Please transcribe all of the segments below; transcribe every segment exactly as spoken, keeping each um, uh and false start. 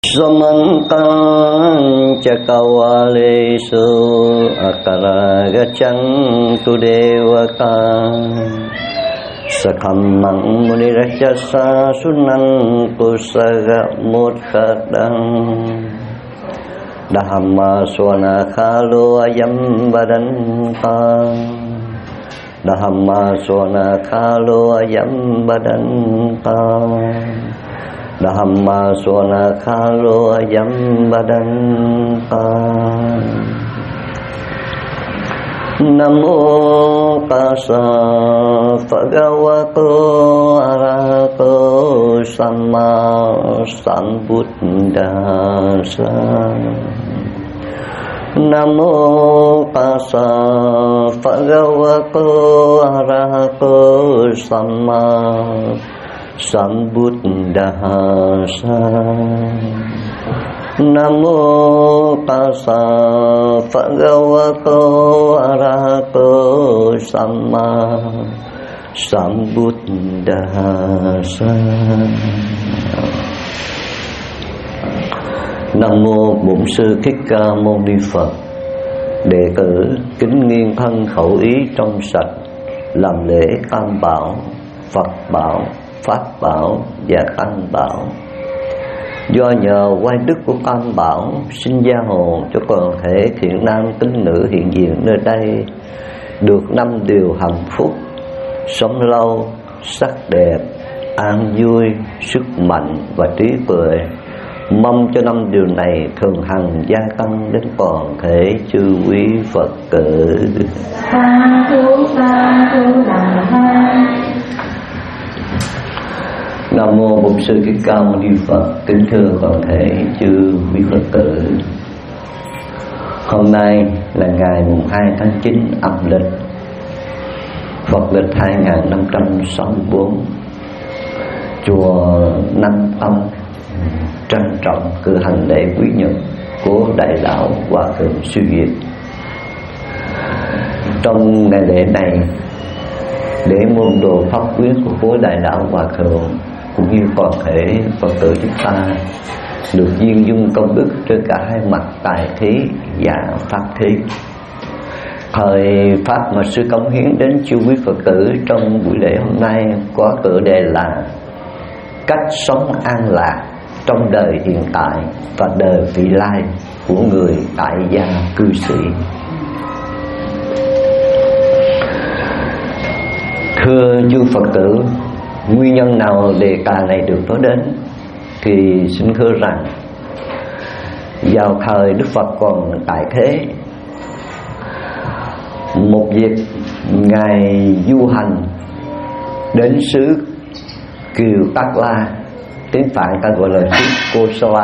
Samantang cakawalesu akara gacantu dewaka Sakhamang munirajasa sunang kusaga mudhadang Dhamma swana khalo ayam badantang Dhamma swana khalo ayam badantang Dhamma swana khalo ayam badantang Namo tassa bhagavato arahato samma sambuddhassa Namo tassa bhagavato arahato samma sambuddhassa Namo tassa bhagavato arahato samma sambuddhassa. Nam mô Bổn Sư Thích Ca Mâu Ni Phật. Đệ tử kính nghiêng thân khẩu ý trong sạch, làm lễ Tam Bảo, Phật Bảo, Pháp Bảo và Tăng Bảo. Do nhờ oai đức của Tam Bảo xin gia hộ cho toàn thể thiện nam tín nữ hiện diện nơi đây được năm điều hạnh phúc: sống lâu, sắc đẹp, an vui, sức mạnh và trí tuệ. Mong cho năm điều này thường hằng gia tăng đến toàn thể chư quý Phật tử. Sa thú sa thú đà tha. Nam mô Bổn Sư Thích Ca Mâu Ni Phật. Kính thưa toàn thể chư quý Phật tử, hôm nay là ngày mùng hai tháng chín âm lịch, Phật lịch hai nghìn năm trăm sáu mươi tư. Chùa Nam Tông trân trọng cử hành lễ quý nhật của Đại Lão Hòa Thượng Sư Việt. Trong ngày lễ này, để môn đồ pháp quyết của khối Đại Lão Hòa Thượng cũng như toàn thể Phật tử chúng ta được duyên dung công đức trên cả hai mặt tài thí và pháp thí. Thời pháp mà sư cống hiến đến chư quý Phật tử trong buổi lễ hôm nay có tựa đề là cách sống an lạc trong đời hiện tại và đời vị lai của người tại gia cư sĩ. Thưa chư Phật tử, nguyên nhân nào đề tài này được nói đến thì xin thưa rằng vào thời Đức Phật còn tại thế, một dịp Ngài du hành đến xứ Kiều Tát La, tiếng Phạn ta gọi là xứ Kosala,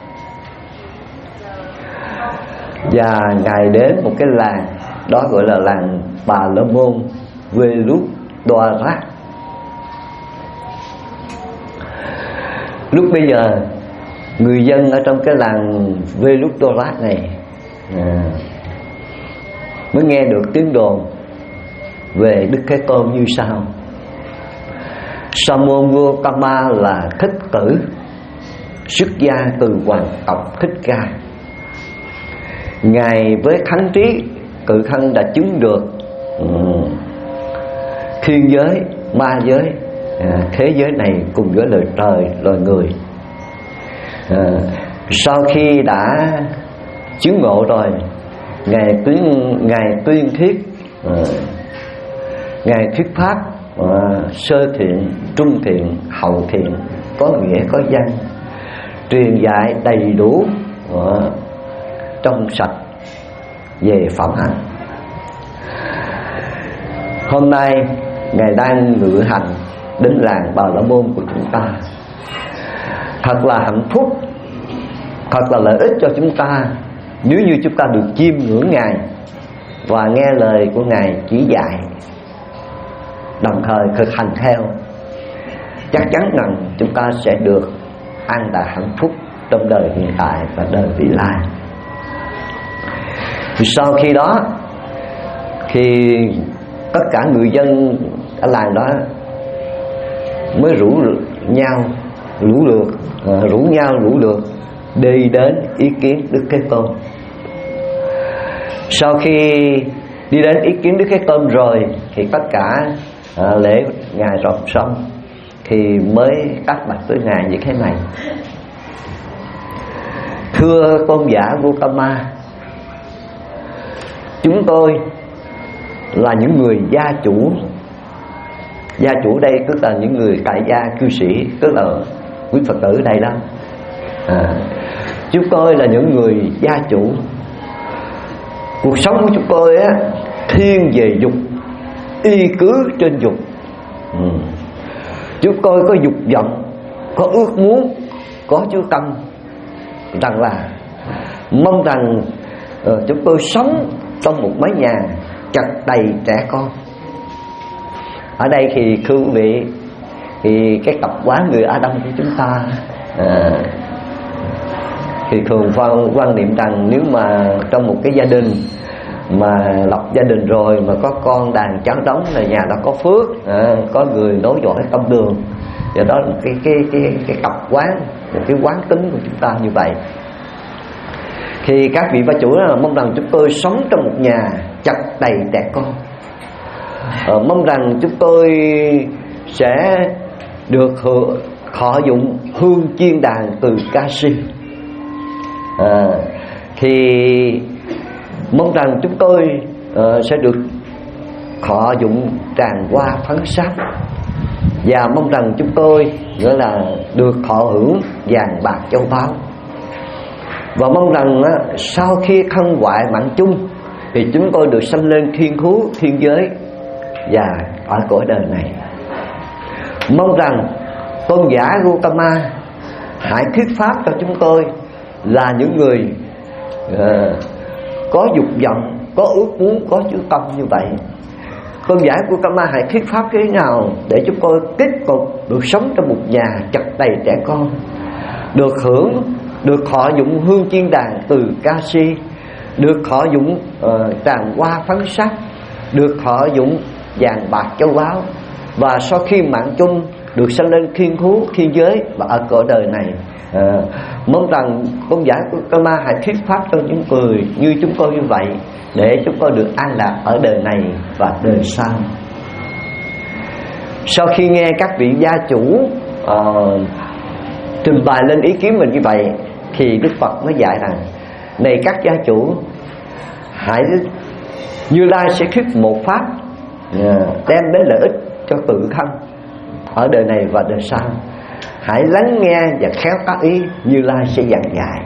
và Ngài đến một cái làng đó gọi là làng Bà La Môn Veludwarat. Lúc bây giờ người dân ở trong cái làng Veludwarat này à, mới nghe được tiếng đồn về Đức Thế Tôn như sau: Samomukama là Thích Tử, xuất gia từ hoàng tộc Thích Ca. Ngài với thánh trí tự thân đã chứng được um, thiên giới, ma giới, à, thế giới này cùng với lời trời, loài người. À, sau khi đã chứng ngộ rồi, Ngài tuyên Ngài tuyên thuyết à, Ngài thuyết pháp à, sơ thiện, trung thiện, hậu thiện, có nghĩa có danh, truyền dạy đầy đủ à, trong sạch về phẩm hạnh. Hôm nay Ngài đang ngự hành đến làng Bà La Môn của chúng ta. Thật là hạnh phúc, thật là lợi ích cho chúng ta nếu như chúng ta được chiêm ngưỡng Ngài và nghe lời của Ngài chỉ dạy, đồng thời thực hành theo. Chắc chắn rằng chúng ta sẽ được an lạc hạnh phúc trong đời hiện tại và đời vị lai. Thì sau khi đó thì tất cả người dân ở làng đó mới rủ nhau lũ lượt, rủ nhau lũ lượt đi đến ý kiến Đức Thế Tôn. Sau khi đi đến ý kiến Đức Thế Tôn rồi thì tất cả à, lễ Ngài rộng xong thì mới đáp bạch với Ngài như thế này: thưa tôn giả Gotama, chúng tôi là những người gia chủ. Gia chủ đây tức là những người tại gia cư sĩ, tức là quý Phật tử đây đó. à, Chúng tôi là những người gia chủ. Cuộc sống của chúng tôi á, thiên về dục, y cứ trên dục. ừ. Chúng tôi có dục vọng, có ước muốn, có chú tâm rằng là mong rằng uh, chúng tôi sống trong một mái nhà chật đầy trẻ con. Ở đây thì thưa quý vị, thì cái tập quán người Á Đông của chúng ta à, thì thường quan, quan niệm rằng nếu mà trong một cái gia đình mà lập gia đình rồi mà có con đàn cháu đống là nhà đó có phước, à, có người nối dõi tông đường. Do đó là cái cái cái cái tập quán, cái quán tính của chúng ta như vậy. Thì các vị ba chủ là mong rằng chúng tôi sống trong một nhà chật đầy trẻ con. à, Mong rằng chúng tôi sẽ được thọ dụng hương chiên đàn từ ca si. à, Thì mong rằng chúng tôi uh, sẽ được thọ dụng tràng hoa phấn sắc. Và mong rằng chúng tôi nghĩa là được thọ hưởng vàng bạc châu báu. Và mong rằng uh, sau khi thân hoại mạng chung thì chúng tôi được sanh lên thiên thú, thiên giới và ở cõi đời này. Mong rằng tôn giả Gotama hãy thuyết pháp cho chúng tôi là những người uh, có dục vọng, có ước muốn, có chú tâm như vậy. Tôn giả Gotama hãy thuyết pháp thế nào để chúng tôi tiếp tục được sống trong một nhà chật đầy trẻ con, được hưởng, được thọ dụng hương chiên đàn từ ca si, được thọ dụng uh, tràng hoa phấn sắc, được thọ dụng vàng bạc châu báu, và sau khi mạng chung được sanh lên thiên thú, thiên giới và ở cõi đời này. à, Mong rằng tôn giả Gotama hãy thuyết pháp cho những người như chúng tôi như vậy, để chúng tôi được an lạc ở đời này và đời sau. Sau khi nghe các vị gia chủ uh, trình bày lên ý kiến mình như vậy, thì Đức Phật mới dạy rằng: này các gia chủ, hãy Như Lai sẽ thuyết một pháp đem đến lợi ích cho tự thân ở đời này và đời sau. Hãy lắng nghe và khéo tác ý, Như Lai sẽ giảng dạy.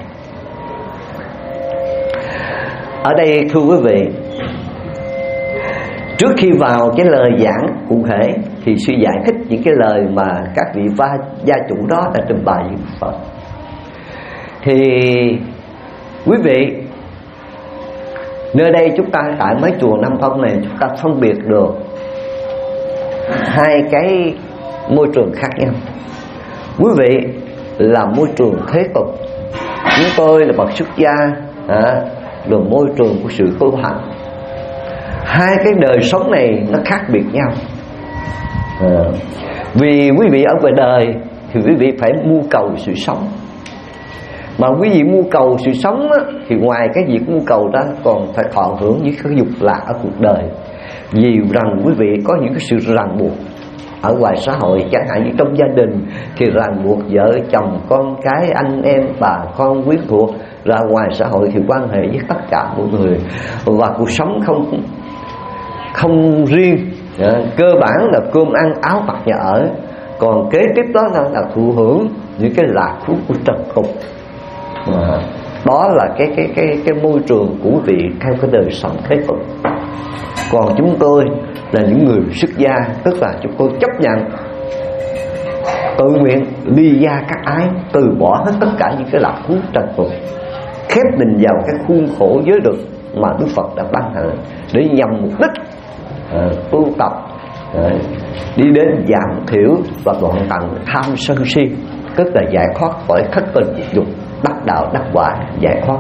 Ở đây thưa quý vị, trước khi vào cái lời giảng cụ thể thì suy giải thích những cái lời mà các vị va gia chủ đó đã trình bày với Phật. Thì quý vị, nơi đây chúng ta tại mấy chùa Nam Tông này, chúng ta phân biệt được hai cái môi trường khác nhau. Quý vị là môi trường thế tục, chúng tôi là bậc xuất gia, à, là môi trường của sự tu hành. Hai cái đời sống này nó khác biệt nhau. à, Vì quý vị ở ngoài đời thì quý vị phải mưu cầu sự sống. Mà quý vị mưu cầu sự sống á, thì ngoài cái việc mưu cầu ra còn phải thọ hưởng những cái dục lạc ở cuộc đời. Vì rằng quý vị có những cái sự ràng buộc ở ngoài xã hội, chẳng hạn như trong gia đình thì ràng buộc vợ chồng, con cái, anh em, bà con, quyến thuộc. Ra ngoài xã hội thì quan hệ với tất cả mọi người, và cuộc sống không không riêng, à, cơ bản là cơm ăn áo mặc nhà ở. Còn kế tiếp đó là, là thụ hưởng những cái lạc thú của trần tục. à, Đó là cái cái cái cái môi trường của quý vị theo cái đời sống thế tục. Còn chúng tôi là những người xuất gia, tức là chúng tôi chấp nhận tự nguyện ly gia các ái, từ bỏ hết tất cả những cái lạc thú trần tục, khép mình vào cái khuôn khổ giới luật mà Đức Phật đã ban hành, để nhằm mục đích uh, tu tập, uh, đi đến giảm thiểu và đoạn tận tham sân si, tức là giải thoát khỏi thất tình dục, đắc đạo đắc quả, giải thoát.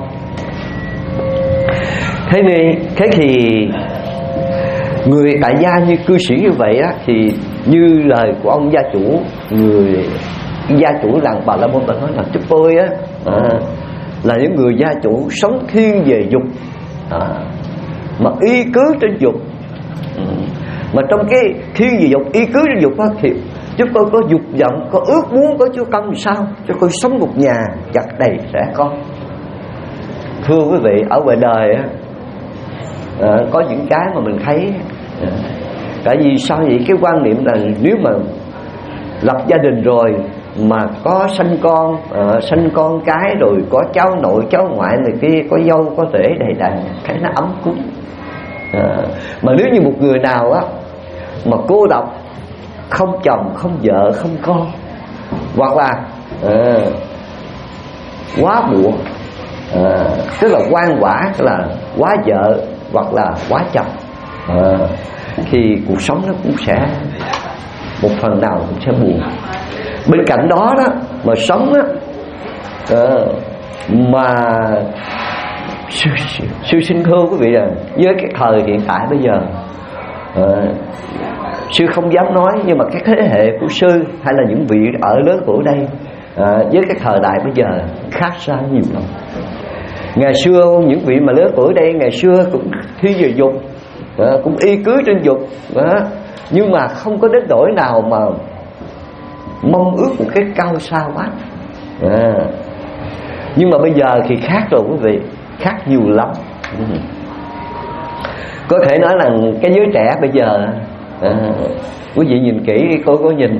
Thế nên thế thì người tại gia như cư sĩ như vậy á, thì như lời của ông gia chủ, người gia chủ làng Bà La Môn đã nói là chúng tôi á, à, là những người gia chủ sống thiên về dục, à, mà y cứ trên dục. Ừ. Mà trong cái thiên về dục, y cứ trên dục đó, thì chúng tôi có dục vọng, có ước muốn, có chúa công sao cho tôi sống một nhà chặt đầy trẻ con. Thưa quý vị, ở ngoài đời á, à, có những cái mà mình thấy, à, tại vì sao vậy? Cái quan niệm là nếu mà lập gia đình rồi mà có sanh con, uh, sanh con cái rồi có cháu nội cháu ngoại này kia, có dâu có rể đầy đàn, thấy nó ấm cúng. Uh, mà nếu như một người nào á mà cô độc, không chồng không vợ không con, hoặc là uh, quá buộc, uh, tức là quan quả, tức là quá vợ hoặc là quá chồng, uh, thì cuộc sống nó cũng sẽ một phần nào cũng sẽ buồn. Bên cạnh đó đó mà sống đó, uh, mà sư, sư, sư xin thưa quý vị là với cái thời hiện tại bây giờ, uh, sư không dám nói, nhưng mà các thế hệ của sư hay là những vị ở lớn tuổi đây, uh, với cái thời đại bây giờ khác xa nhiều lắm. Ngày xưa những vị mà lớn tuổi đây ngày xưa cũng thi về dục, uh, cũng y cứ trên dục, uh, nhưng mà không có đến nỗi nào mà mong ước một cái cao xa quá. À, nhưng mà bây giờ thì khác rồi quý vị, khác nhiều lắm. Ừ. Có thể nói là cái giới trẻ bây giờ, à, quý vị nhìn kỹ, cô có nhìn,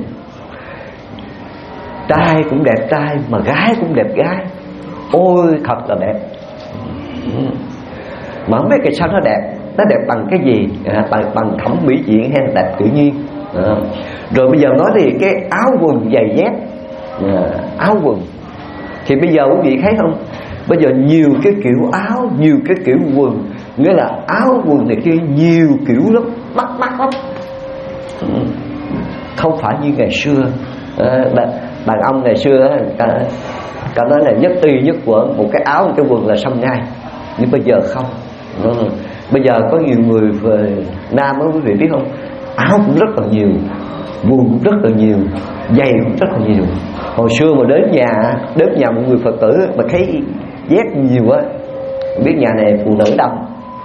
trai cũng đẹp trai mà gái cũng đẹp gái, ôi thật là đẹp. Ừ. Mà không biết cái sao nó đẹp, nó đẹp bằng cái gì, à, bằng, bằng thẩm mỹ viện hay là đẹp tự nhiên. À, rồi bây giờ nói thì cái áo quần giày dép, à, áo quần thì bây giờ quý vị thấy không, bây giờ nhiều cái kiểu áo, nhiều cái kiểu quần, nghĩa là áo quần này kia nhiều kiểu lắm, bắt mắt lắm. Ừ. Không phải như ngày xưa, à, đàn, đàn ông ngày xưa cả, cả nói là nhất ti nhất quần, một cái áo một cái quần là xong ngay. Nhưng bây giờ không. Ừ. Bây giờ có nhiều người về Nam đó quý vị biết không, áo cũng rất là nhiều, quần cũng rất là nhiều, giày cũng rất là nhiều. Hồi xưa mà đến nhà, đến nhà một người Phật tử mà thấy dép nhiều á, biết nhà này phụ nữ đông.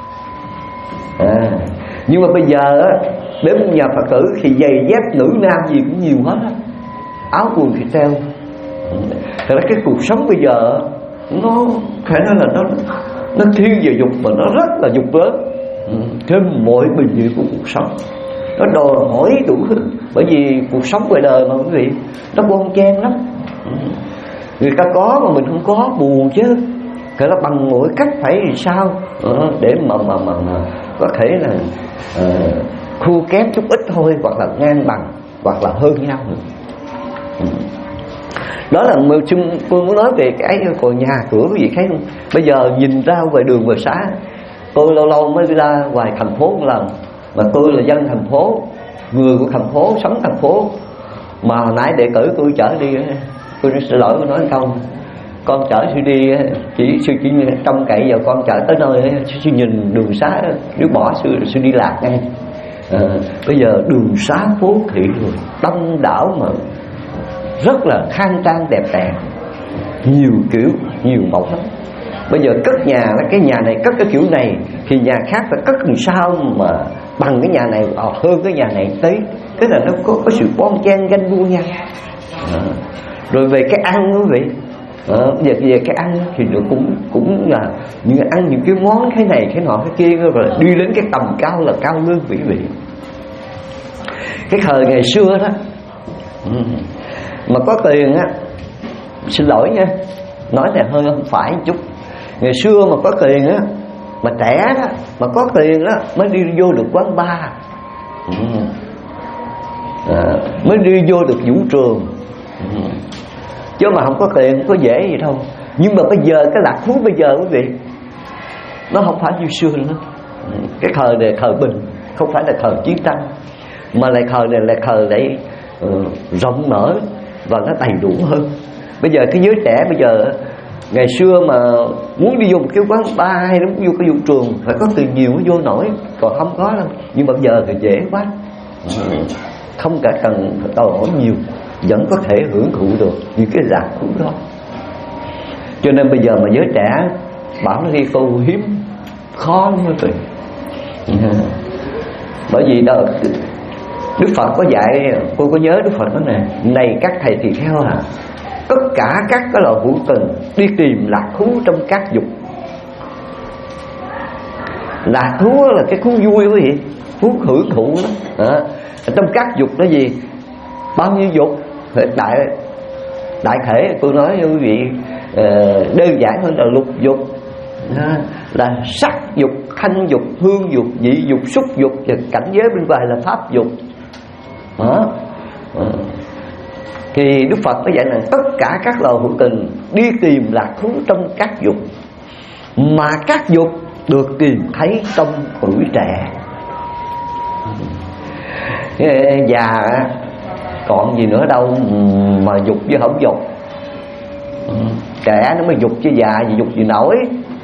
À, nhưng mà bây giờ á, đến nhà Phật tử thì giày dép nữ nam gì cũng nhiều hết á, áo quần thì treo. Thật ra cái cuộc sống bây giờ nó phải nói là nó nó thiên về dục mà nó rất là dục lớn. Ừ, trên mọi bình dị của cuộc sống nó đòi hỏi đủ thứ. Bởi vì cuộc sống ngoài đời mà quý vị, nó bon chen lắm. Ừ. Người ta có mà mình không có, buồn chứ. Cái nó bằng mỗi cách phải làm sao ừ, để mà, mà, mà, mà có thể là uh, thua kém chút ít thôi, hoặc là ngang bằng, hoặc là hơn nhau nữa. Ừ. Đó là tôi muốn nói về cái còn nhà cửa quý vị thấy không. Bây giờ nhìn ra ngoài đường ngoài xã, tôi lâu lâu mới đi ra ngoài thành phố một lần, mà tôi là dân thành phố, người của thành phố, sống thành phố. Mà hồi nãy đệ cử tôi chở đi, tôi xin lỗi tôi nói một câu, con chở sư đi chỉ sư chỉ trông cậy vào con chở tới nơi, sư nhìn đường xá nếu bỏ sư sư đi lạc ngay. À, bây giờ đường xá phố thị rồi đông đảo mà rất là khang trang đẹp đẽ, nhiều kiểu nhiều mẫu lắm. Bây giờ cất nhà, cái nhà này cất cái kiểu này thì nhà khác phải cất làm sao mà bằng cái nhà này hoặc hơn cái nhà này tí. Thế là nó có, có sự bon chen ganh đua nhau. À, rồi về cái ăn quý vị, à, về, về cái ăn thì nó cũng cũng là những ăn những cái món thế này thế nọ thế kia, rồi đi đến cái tầm cao là cao lương quý vị. Cái thời ngày xưa đó mà có tiền á, xin lỗi nha, nói này hơi không phải một chút. Ngày xưa mà có tiền á, mà trẻ đó, mà có tiền đó mới đi vô được quán bar, ừ. à, mới đi vô được vũ trường, ừ. Chứ mà không có tiền không có dễ gì đâu. Nhưng mà bây giờ cái lạc thú bây giờ quý vị, nó không phải như xưa nữa. ừ. Cái thời này thời bình, không phải là thời chiến tranh, mà lại thời này là thời để uh, rộng mở và nó đầy đủ hơn. Bây giờ cái giới trẻ bây giờ, ngày xưa mà muốn đi vô một cái quán bar hay muốn vô cái vũ trường phải có tiền nhiều mới vô nổi, còn không có đâu. Nhưng mà bây giờ thì dễ quá, không cả cần đòi hỏi nhiều, vẫn có thể hưởng thụ được những cái lạc thú đó. Cho nên bây giờ mà giới trẻ bảo nó đi tu hiếm, khó lắm đó tụi. Bởi vì đó, Đức Phật có dạy, cô có nhớ Đức Phật nói nè: này các thầy tỳ kheo à, tất cả các cái loài hữu tình đi tìm lạc thú trong các dục. Lạc thú là cái thú vui quý vị, thú hưởng thụ đó. À, trong các dục đó gì, bao nhiêu dục. Đại đại thể tôi nói với quý vị, uh, đơn giản hơn là lục dục, à, là sắc dục, thanh dục, hương dục, vị dục, xúc dục, và cảnh giới bên ngoài là pháp dục. Đó. À. Thì Đức Phật có dạy là tất cả các loài hữu tình đi tìm lạc thú trong các dục, mà các dục được tìm thấy trong tuổi trẻ. Già còn gì nữa đâu mà dục với không dục. Trẻ nó mới dục chứ già gì dục gì nổi.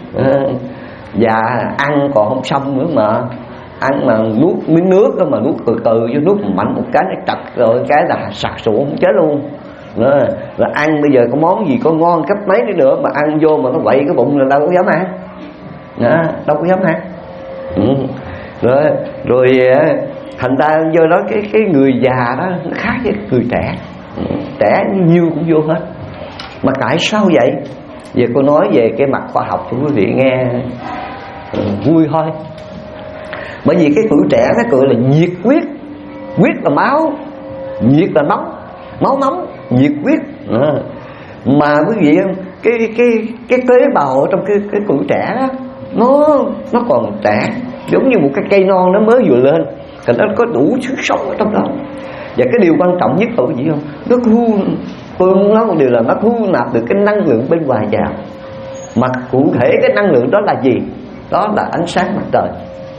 Già ăn còn không xong nữa mà. Ăn mà nuốt miếng nước đó mà nuốt từ từ, chứ nuốt mạnh một cái nó chặt rồi cái là sặc sụa không chết luôn. Đó. Là ăn bây giờ có món gì có ngon cấp mấy đi nữa mà ăn vô mà nó quậy cái bụng là đâu có dám ăn. Đó, đâu có dám ăn. Ừ. Rồi, rồi thành ra do đó cái cái người già đó nó khác với người trẻ. Ừ. Trẻ nhiêu cũng vô hết. Mà tại sao vậy? Giờ cô nói về cái mặt khoa học cho quý vị nghe ừ, vui thôi. Bởi vì cái tuổi trẻ nó gọi là nhiệt huyết. Huyết là máu, nhiệt là nóng, máu nóng, nhiệt huyết. À. Mà quý vị cái cái cái tế bào trong cái cái tuổi trẻ đó, nó nó còn trẻ, giống như một cái cây non nó mới vừa lên, thì nó có đủ sức sống ở trong đó. Và cái điều quan trọng nhất là cái gì không? Nó thu, tôi muốn nói một điều là nó thu nạp được cái năng lượng bên ngoài vào. Mà cụ thể cái năng lượng đó là gì? Đó là ánh sáng mặt trời.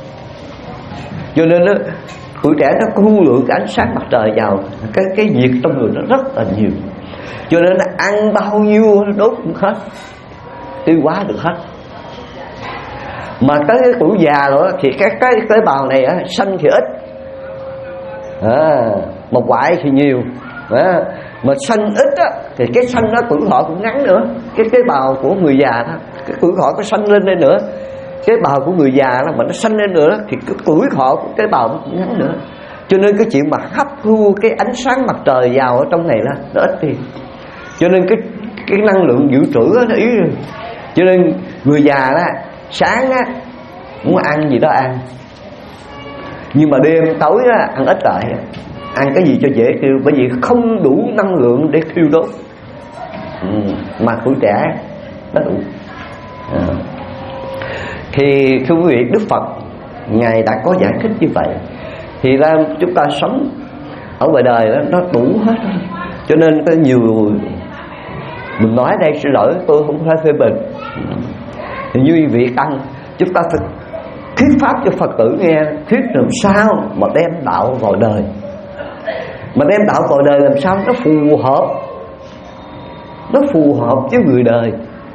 Cho nên đó, tuổi trẻ nó thu lượng cái ánh sáng mặt trời vào, cái cái nhiệt trong người nó rất là nhiều. Cho nên nó ăn bao nhiêu nó đốt cũng hết, tiêu hóa được hết. Mà tới cái tuổi già rồi thì các cái tế bào này á, xanh thì ít, à, mà hoại thì nhiều. À, mà xanh ít á, thì cái xanh nó tuổi thọ cũng ngắn nữa. Cái tế bào của người già đó, cái tuổi thọ có xanh lên đây nữa. Tế bào của người già đó mà nó xanh lên nữa thì cái tuổi thọ của tế bào nó cũng ngắn nữa. Cho nên cái chuyện mà hấp thu cái ánh sáng mặt trời vào ở trong này là nó ít đi. Cho nên cái cái năng lượng dự trữ đó, nó yếu rồi. Cho nên người già đó sáng á muốn ăn gì đó ăn, nhưng mà đêm tối á ăn ít lại, ăn cái gì cho dễ tiêu, bởi vì không đủ năng lượng để thiêu đốt. Ừ, mà tuổi trẻ nó đủ. À. Thì thưa quý vị, Đức Phật Ngài đã có giải thích như vậy. Thì ra chúng ta sống ở ngoài đời đó, nó đủ hết. Cho nên có nhiều, mình nói đây xin lỗi, tôi không phải phê bình. Thì như vị tăng, chúng ta phải thuyết pháp cho Phật tử nghe, thuyết làm sao mà đem đạo vào đời. Mà đem đạo vào đời làm sao nó phù hợp, nó phù hợp với người đời.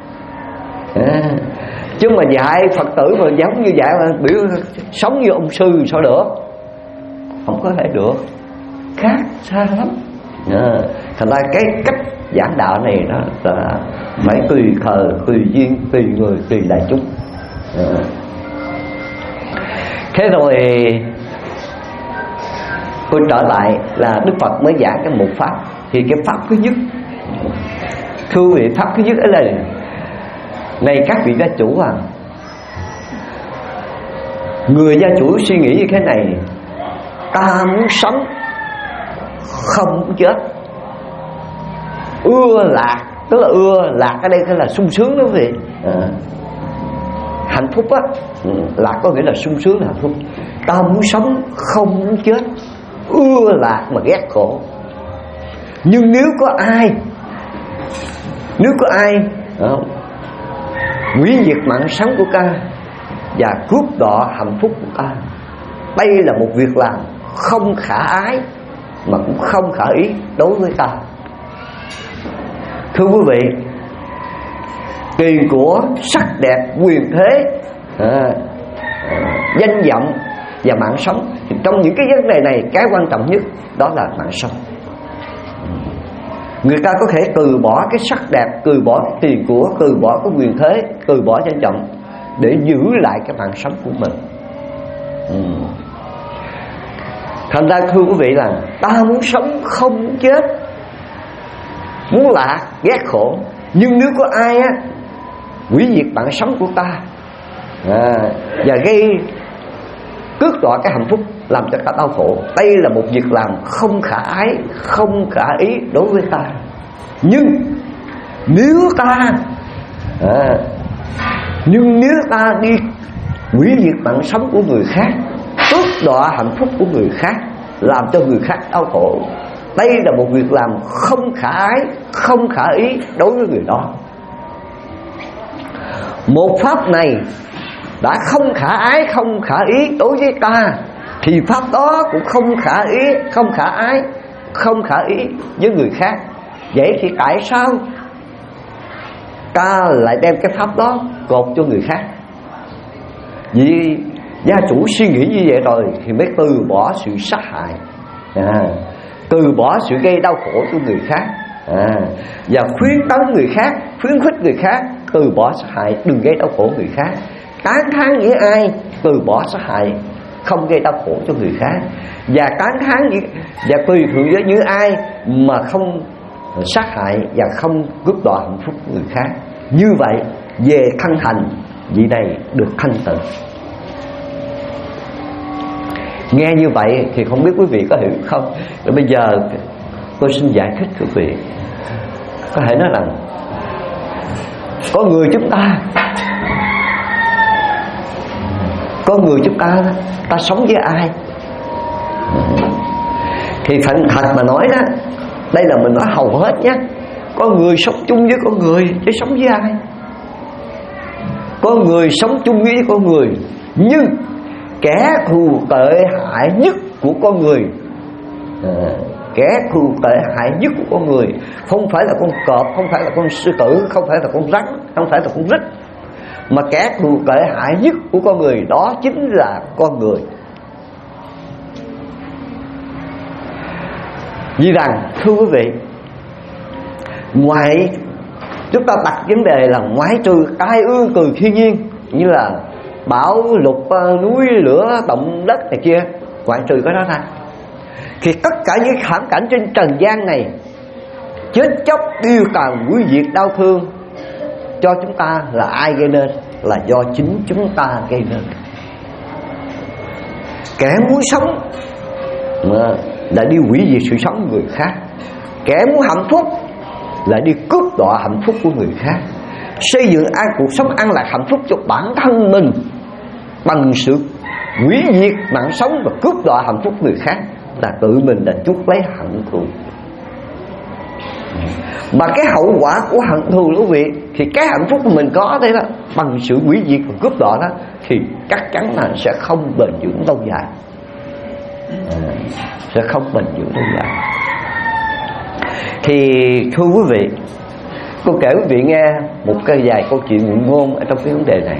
À, chứ mà dạy Phật tử mà giống như dạy mà biểu sống như ông sư sao được, không có thể được, khác xa lắm. À, thành ra cái cách giảng đạo này đó là phải tùy thời, tùy duyên, tùy người, tùy đại chúng. À. Thế rồi tôi trở lại là Đức Phật mới giảng cái một pháp. Thì cái pháp thứ nhất, thưa quý vị, pháp thứ nhất ấy là này các vị gia chủ à, người gia chủ suy nghĩ như thế này: ta muốn sống không muốn chết. Ưa lạc, tức là ưa lạc ở đây tức là sung sướng đó quý vị. À, hạnh phúc á, lạc có nghĩa là sung sướng là hạnh phúc. Ta muốn sống không muốn chết, ưa lạc mà ghét khổ. Nhưng nếu có ai, nếu có ai không, hủy diệt mạng sống của ta và cướp đoạt hạnh phúc của ta, đây là một việc làm không khả ái mà cũng không khả ý đối với ta. Thưa quý vị, tiền của, sắc đẹp, quyền thế, à, danh vọng và mạng sống, thì trong những cái vấn đề này, cái quan trọng nhất đó là mạng sống. Người ta có thể từ bỏ cái sắc đẹp, từ bỏ cái tiền của, từ bỏ cái quyền thế, từ bỏ danh vọng để giữ lại cái mạng sống của mình. ừ. Thành ra thưa quý vị là ta muốn sống không chết, muốn lạc ghét khổ, nhưng nếu có ai á hủy diệt mạng sống của ta à, và gây tước đoạt cái hạnh phúc, làm cho ta đau khổ, đây là một việc làm không khả ái, không khả ý đối với ta. Nhưng nếu ta à, nhưng nếu ta đi hủy diệt mạng sống của người khác, tước đoạt hạnh phúc của người khác, làm cho người khác đau khổ, đây là một việc làm không khả ái, không khả ý đối với người đó. Một pháp này đã không khả ái, không khả ý đối với ta, thì pháp đó cũng không khả ý, không khả ái, không khả ý với người khác. Vậy thì tại sao ta lại đem cái pháp đó cột cho người khác? Vì gia chủ suy nghĩ như vậy rồi thì mới từ bỏ sự sát hại, à, từ bỏ sự gây đau khổ cho người khác, à, và khuyến tấn người khác, khuyến khích người khác từ bỏ sát hại, đừng gây đau khổ người khác. Tán thán với ai từ bỏ sát hại, không gây đau khổ cho người khác, và tán thán và tùy thuận với những ai mà không sát hại và không cướp đoạt hạnh phúc của người khác. Như vậy về thân hành, vị này được thanh tịnh. Nghe như vậy thì không biết quý vị có hiểu không? Rồi bây giờ tôi xin giải thích quý vị. Có thể nói rằng có người chúng ta Có người chúng ta ta sống với ai thì thành thật mà nói đó, đây là mình nói hầu hết nhé. Có người sống chung với con người chứ sống với ai? Có người sống chung với con người, nhưng kẻ thù tệ hại nhất của con người, à, kẻ thù tệ hại nhất của con người không phải là con cọp, không phải là con sư tử, không phải là con rắn, không phải là con rít, mà kẻ thù tệ hại nhất của con người đó chính là con người. Vì rằng thưa quý vị, ngoài chúng ta đặt vấn đề là ngoại trừ tai ương từ thiên nhiên như là bão lụt, núi lửa, động đất này kia, ngoại trừ cái đó ra, thì tất cả những thảm cảnh trên trần gian này, chết chóc, điêu tàn, hủy diệt, đau thương, cho chúng ta là ai gây nên? Là do chính chúng ta gây nên. Kẻ muốn sống mà đã đi hủy diệt sự sống của người khác, kẻ muốn hạnh phúc lại đi cướp đoạt hạnh phúc của người khác, xây dựng an cuộc sống an lạc hạnh phúc cho bản thân mình bằng sự hủy diệt mạng sống và cướp đoạt hạnh phúc người khác, là tự mình là chuốc lấy hận thù. Mà cái hậu quả của hận thù quý vị, thì cái hạnh phúc của mình có đấy là bằng sự hủy diệt và cướp đoạt đó, thì chắc chắn là sẽ không bền vững lâu dài, à, sẽ không bền vững lâu dài. Thì thưa quý vị, tôi kể quý vị nghe một cái vài câu chuyện ngụ ngôn ở trong cái vấn đề này.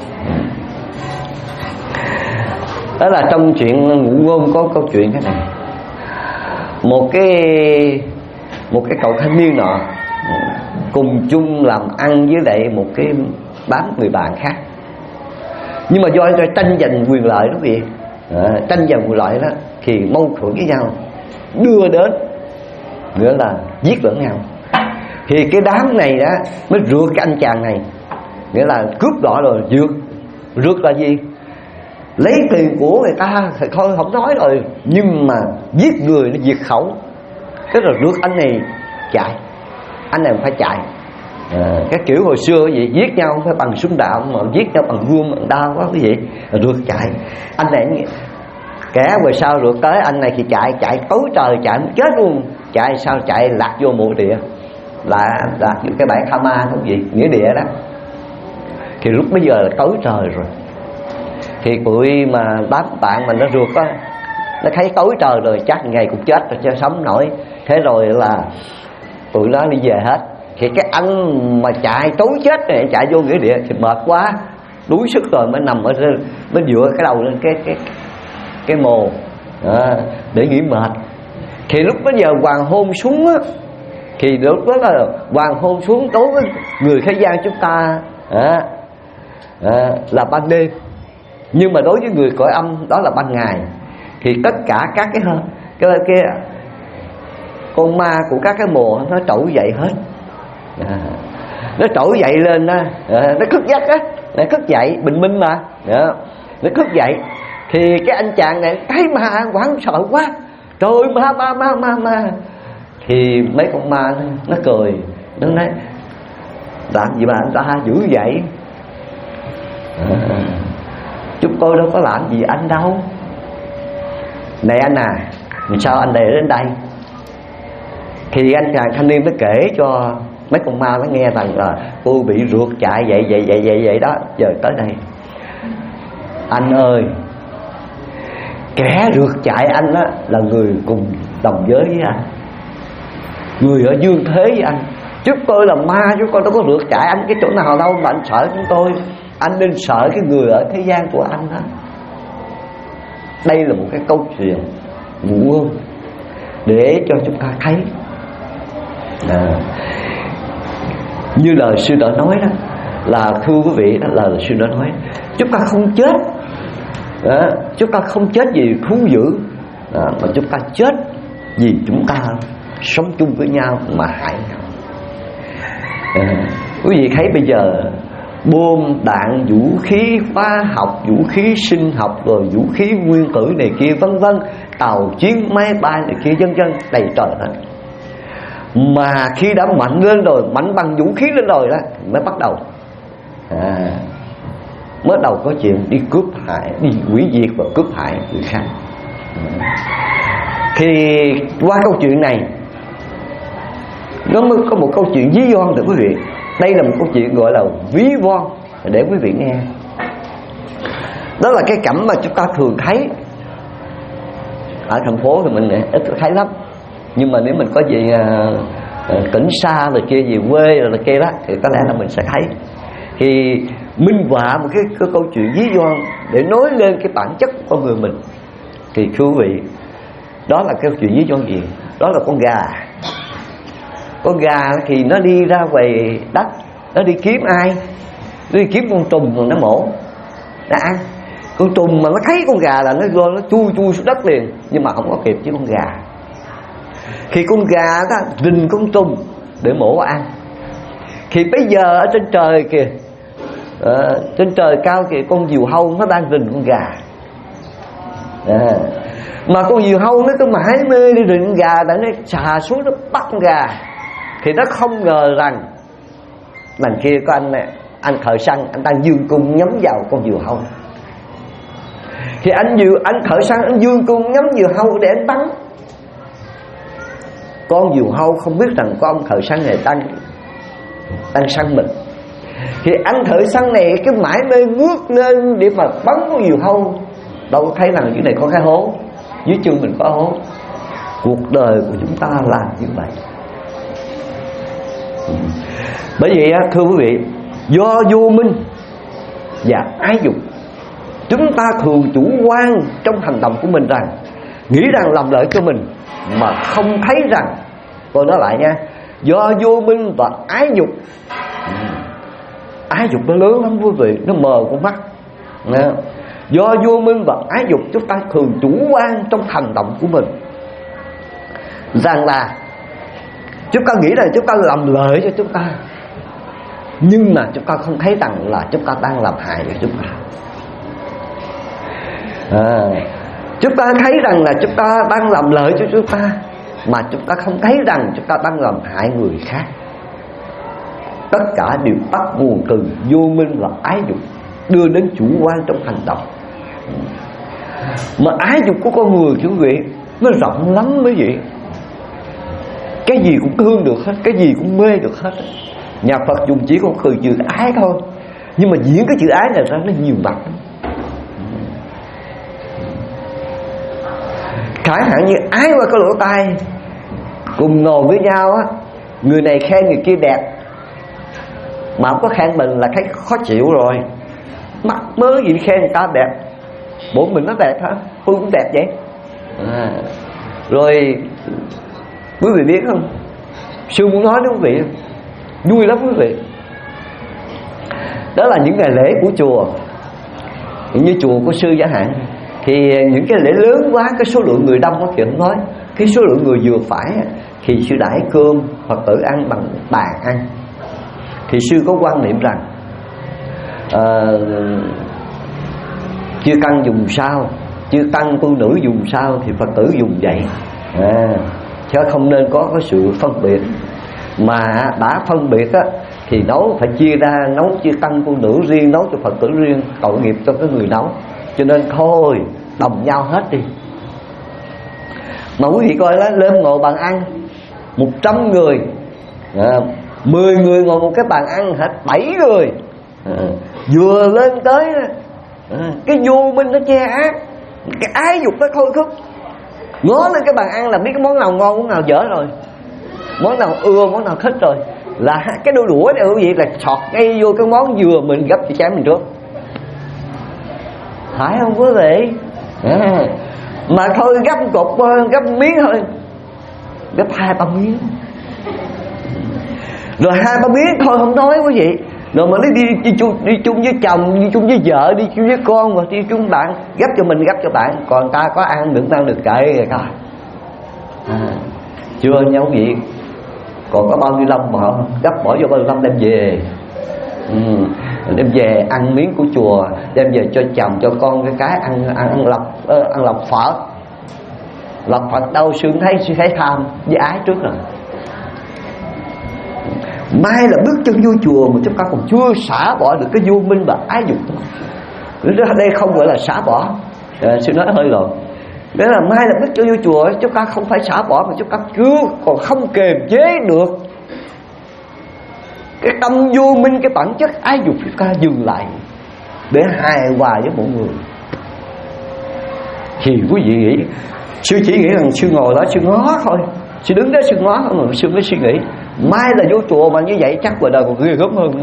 Đó là trong chuyện ngụ ngôn có câu chuyện thế này. Một cái Một cái cậu thanh niên nọ cùng chung làm ăn với lại một cái đám người bạn khác, nhưng mà do tranh giành quyền lợi đó quý vị, à, tranh giành quyền lợi đó thì mâu thuẫn với nhau, đưa đến nghĩa là giết lẫn nhau. Thì cái đám này đó mới rượt cái anh chàng này, nghĩa là cướp đoạt rồi rượt. Rượt là gì? Lấy tiền của người ta thì thôi không nói rồi, nhưng mà giết người nó diệt khẩu. Thế rồi rượt anh này chạy, anh này phải chạy, à, cái kiểu hồi xưa vậy, giết nhau không phải bằng súng đạn mà giết nhau bằng gươm, bằng đao quá cái gì, rượt chạy. Anh này kẻ về sau rượt tới anh này thì chạy, chạy tối trời chạy chết luôn. Chạy sao? Chạy lạc vô mộ địa, là lạc vô cái bãi Tha Ma không gì, nghĩa địa đó. Thì lúc bây giờ là tối trời rồi, thì tụi mà đám bạn mình nó rượt á, nó thấy tối trời rồi chắc ngày cũng chết rồi, cho sống nổi. Thế rồi là tụi nó đi về hết. Thì cái anh mà chạy tối chết này, chạy vô nghĩa địa thì mệt quá, đuối sức rồi mới nằm ở trên, mới dựa cái đầu lên cái cái cái mồ à, để nghỉ mệt. Thì lúc bây giờ hoàng hôn xuống á, Thì lúc đó là hoàng hôn xuống tối với người thế gian chúng ta à, à, là ban đêm, nhưng mà đối với người cõi âm đó là ban ngày. Thì tất cả các cái cái, cái con ma của các cái mùa nó trỗi dậy hết, à, nó trỗi dậy lên đó, à, nó thức giấc á, nó thức dậy bình minh mà, à, nó thức dậy. Thì cái anh chàng này thấy ma hoảng sợ quá, trời ơi, ma ma ma ma ma. Thì mấy con ma nó, nó cười, nó nói làm gì mà anh ta dữ vậy, à, chúng tôi đâu có làm gì anh đâu. Này anh à, sao anh để đến đây? Thì anh chàng thanh niên mới kể cho mấy con ma nó nghe rằng là tôi bị rượt chạy vậy vậy vậy vậy vậy đó, giờ tới đây. Anh ơi, kẻ rượt chạy anh á là người cùng đồng giới với anh, người ở dương thế với anh. Chúng tôi là ma, chúng tôi đâu có rượt chạy anh cái chỗ nào đâu mà anh sợ chúng tôi. Anh nên sợ cái người ở thế gian của anh đó. Đây là một cái câu chuyện ngụ ngôn để cho chúng ta thấy, à, như lời sư đã nói đó, là thưa quý vị, đó là sư đã nói chúng ta không chết, à, chúng ta không chết vì thú dữ, à, mà chúng ta chết vì chúng ta sống chung với nhau mà hại nhau. À, quý vị thấy bây giờ bom đạn, vũ khí hóa học, vũ khí sinh học, rồi vũ khí nguyên tử này kia vân vân, tàu chiến máy bay này kia vân vân đầy trời hết. Mà khi đã mạnh lên rồi, mạnh bằng vũ khí lên rồi đó, mới bắt đầu à, mới đầu có chuyện đi cướp hại, đi hủy diệt và cướp hại người khác. Thì qua câu chuyện này nó mới có một câu chuyện ví von để quý vị. Đây là một câu chuyện gọi là ví von để quý vị nghe. Đó là cái cảnh mà chúng ta thường thấy ở thành phố thì mình ít thấy lắm, nhưng mà nếu mình có gì uh, tỉnh xa rồi kia, về quê rồi là kia đó, thì có lẽ là mình sẽ thấy. Thì minh họa một cái, cái câu chuyện ví von để nói lên cái bản chất của con người mình. Thì thưa quý vị, đó là câu chuyện ví von gì? Đó là con gà. Con gà thì nó đi ra ngoài đất, nó đi kiếm ai? Nó đi kiếm con trùng rồi nó mổ, nó ăn. Con trùng mà nó thấy con gà là nó vô, nó chui chui xuống đất liền, nhưng mà không có kịp với con gà. Thì con gà đó rình con trùng để mổ ăn. Thì bây giờ ở trên trời kìa, à, trên trời cao kìa, con diều hâu nó đang rình con gà, à, mà con diều hâu nó cứ mãi mê đi rình con gà, để nó xà xuống nó bắt con gà. Thì nó không ngờ rằng đằng kia có anh này, anh thợ săn, anh đang dương cung nhắm vào con diều hâu. Thì anh diều, anh thợ săn, anh dương cung nhắm diều hâu để anh bắn. Con diều hâu không biết rằng con thợ săn này đang đang săn mình. Thì anh thợ săn này cứ mãi mê ngước lên để mà bắn con diều hâu, đâu thấy rằng chỗ này có cái hố, dưới chân mình có hố. Cuộc đời của chúng ta là như vậy. Bởi vậy thưa quý vị, do vô minh và ái dục, chúng ta thường chủ quan trong hành động của mình, rằng nghĩ rằng làm lợi cho mình mà không thấy rằng, tôi nói lại nha, do vô minh và ái dục. Ái dục nó lớn lắm quý vị, nó mờ con mắt. Do vô minh và ái dục, chúng ta thường chủ quan trong hành động của mình, rằng là chúng ta nghĩ rằng chúng ta làm lợi cho chúng ta, nhưng mà chúng ta không thấy rằng là chúng ta đang làm hại cho chúng ta. À, chúng ta thấy rằng là chúng ta đang làm lợi cho chúng ta, mà chúng ta không thấy rằng chúng ta đang làm hại người khác. Tất cả đều bắt nguồn từ vô minh và ái dục, đưa đến chủ quan trong hành động. Mà ái dục của con người quý vị, nó rộng lắm quý vị. Cái gì cũng thương được hết, cái gì cũng mê được hết. Nhà Phật dùng chỉ có từ chữ ái thôi, nhưng mà diễn cái chữ ái này ra nó nhiều mặt. Chẳng hạn như ái qua cái lỗ tai, cùng ngồi với nhau á, người này khen người kia đẹp, mà không có khen mình là thấy khó chịu rồi. Mắc mớ gì khen người ta đẹp, bộ mình nó đẹp hả? Tôi cũng đẹp vậy. À, rồi quý vị biết không, Sư muốn nói đến quý vị, vui lắm quý vị. Đó là những ngày lễ của chùa. Như chùa của sư chẳng hạn, thì những cái lễ lớn quá, cái số lượng người đông thì không nói, cái số lượng người vừa phải thì sư đãi cơm Phật tử ăn bằng bàn ăn. Thì sư có quan niệm rằng uh, chưa căn dùng sao, chưa căn tu nữ dùng sao thì Phật tử dùng vậy, à, chứ không nên có cái sự phân biệt. Mà đã phân biệt á, thì nấu phải chia ra, nấu chia căn tu nữ riêng, nấu cho Phật tử riêng, tội nghiệp cho cái người nấu. Cho nên thôi đồng nhau hết đi. Mà quý vị coi đó, lên ngồi bàn ăn một trăm người, à, mười người ngồi một cái bàn ăn hết bảy người, à, vừa lên tới à, cái vô minh nó che ác, cái ái dục nó thôi thúc, ngó lên cái bàn ăn là biết cái món nào ngon món nào dở rồi, món nào ưa món nào thích rồi, là cái đôi đũa này quý vị là sọt ngay vô cái món vừa mình gấp cho chén mình trước, phải không quý vị? À, mà thôi gấp cục, gấp miếng thôi, gấp hai ba miếng, rồi hai ba miếng thôi không nói quý vị. Rồi mà nó đi đi chung đi chung với chồng, đi chung với vợ, đi chung với con, mà đi chung bạn, gấp cho mình gấp cho bạn, còn ta có ăn đừng ăn được kệ rồi coi. À, chưa nha quý vị, còn có bao nhiêu lông mà không gấp bỏ vô bao nhiêu lông đem về. Ừ, đem về ăn miếng của chùa, đem về cho chồng cho con cái cái ăn ăn ăn lọc uh, ăn lọc Phật. Lọc Phật đâu sư thấy sư thấy tham với ái trước rồi. Mai là bước chân vô chùa mà chúng ta còn chưa xả bỏ được cái vô minh và ái dục. Đây không gọi là xả bỏ, à, sư nói hơi rồi. Đó là mai là bước chân vô chùa chúng ta không phải xả bỏ, mà chúng ta chưa còn không kềm chế được cái tâm vô minh, cái bản chất ái dục, chúng ta dừng lại để hài hòa với mọi người. Thì quý vị nghĩ, sư chỉ nghĩ rằng sư ngồi đó sư ngó thôi, sư đứng đó sư ngó thôi, mà sư mới suy nghĩ mai là vô chùa mà như vậy chắc ngoài đời còn ghê gớm hơn nữa.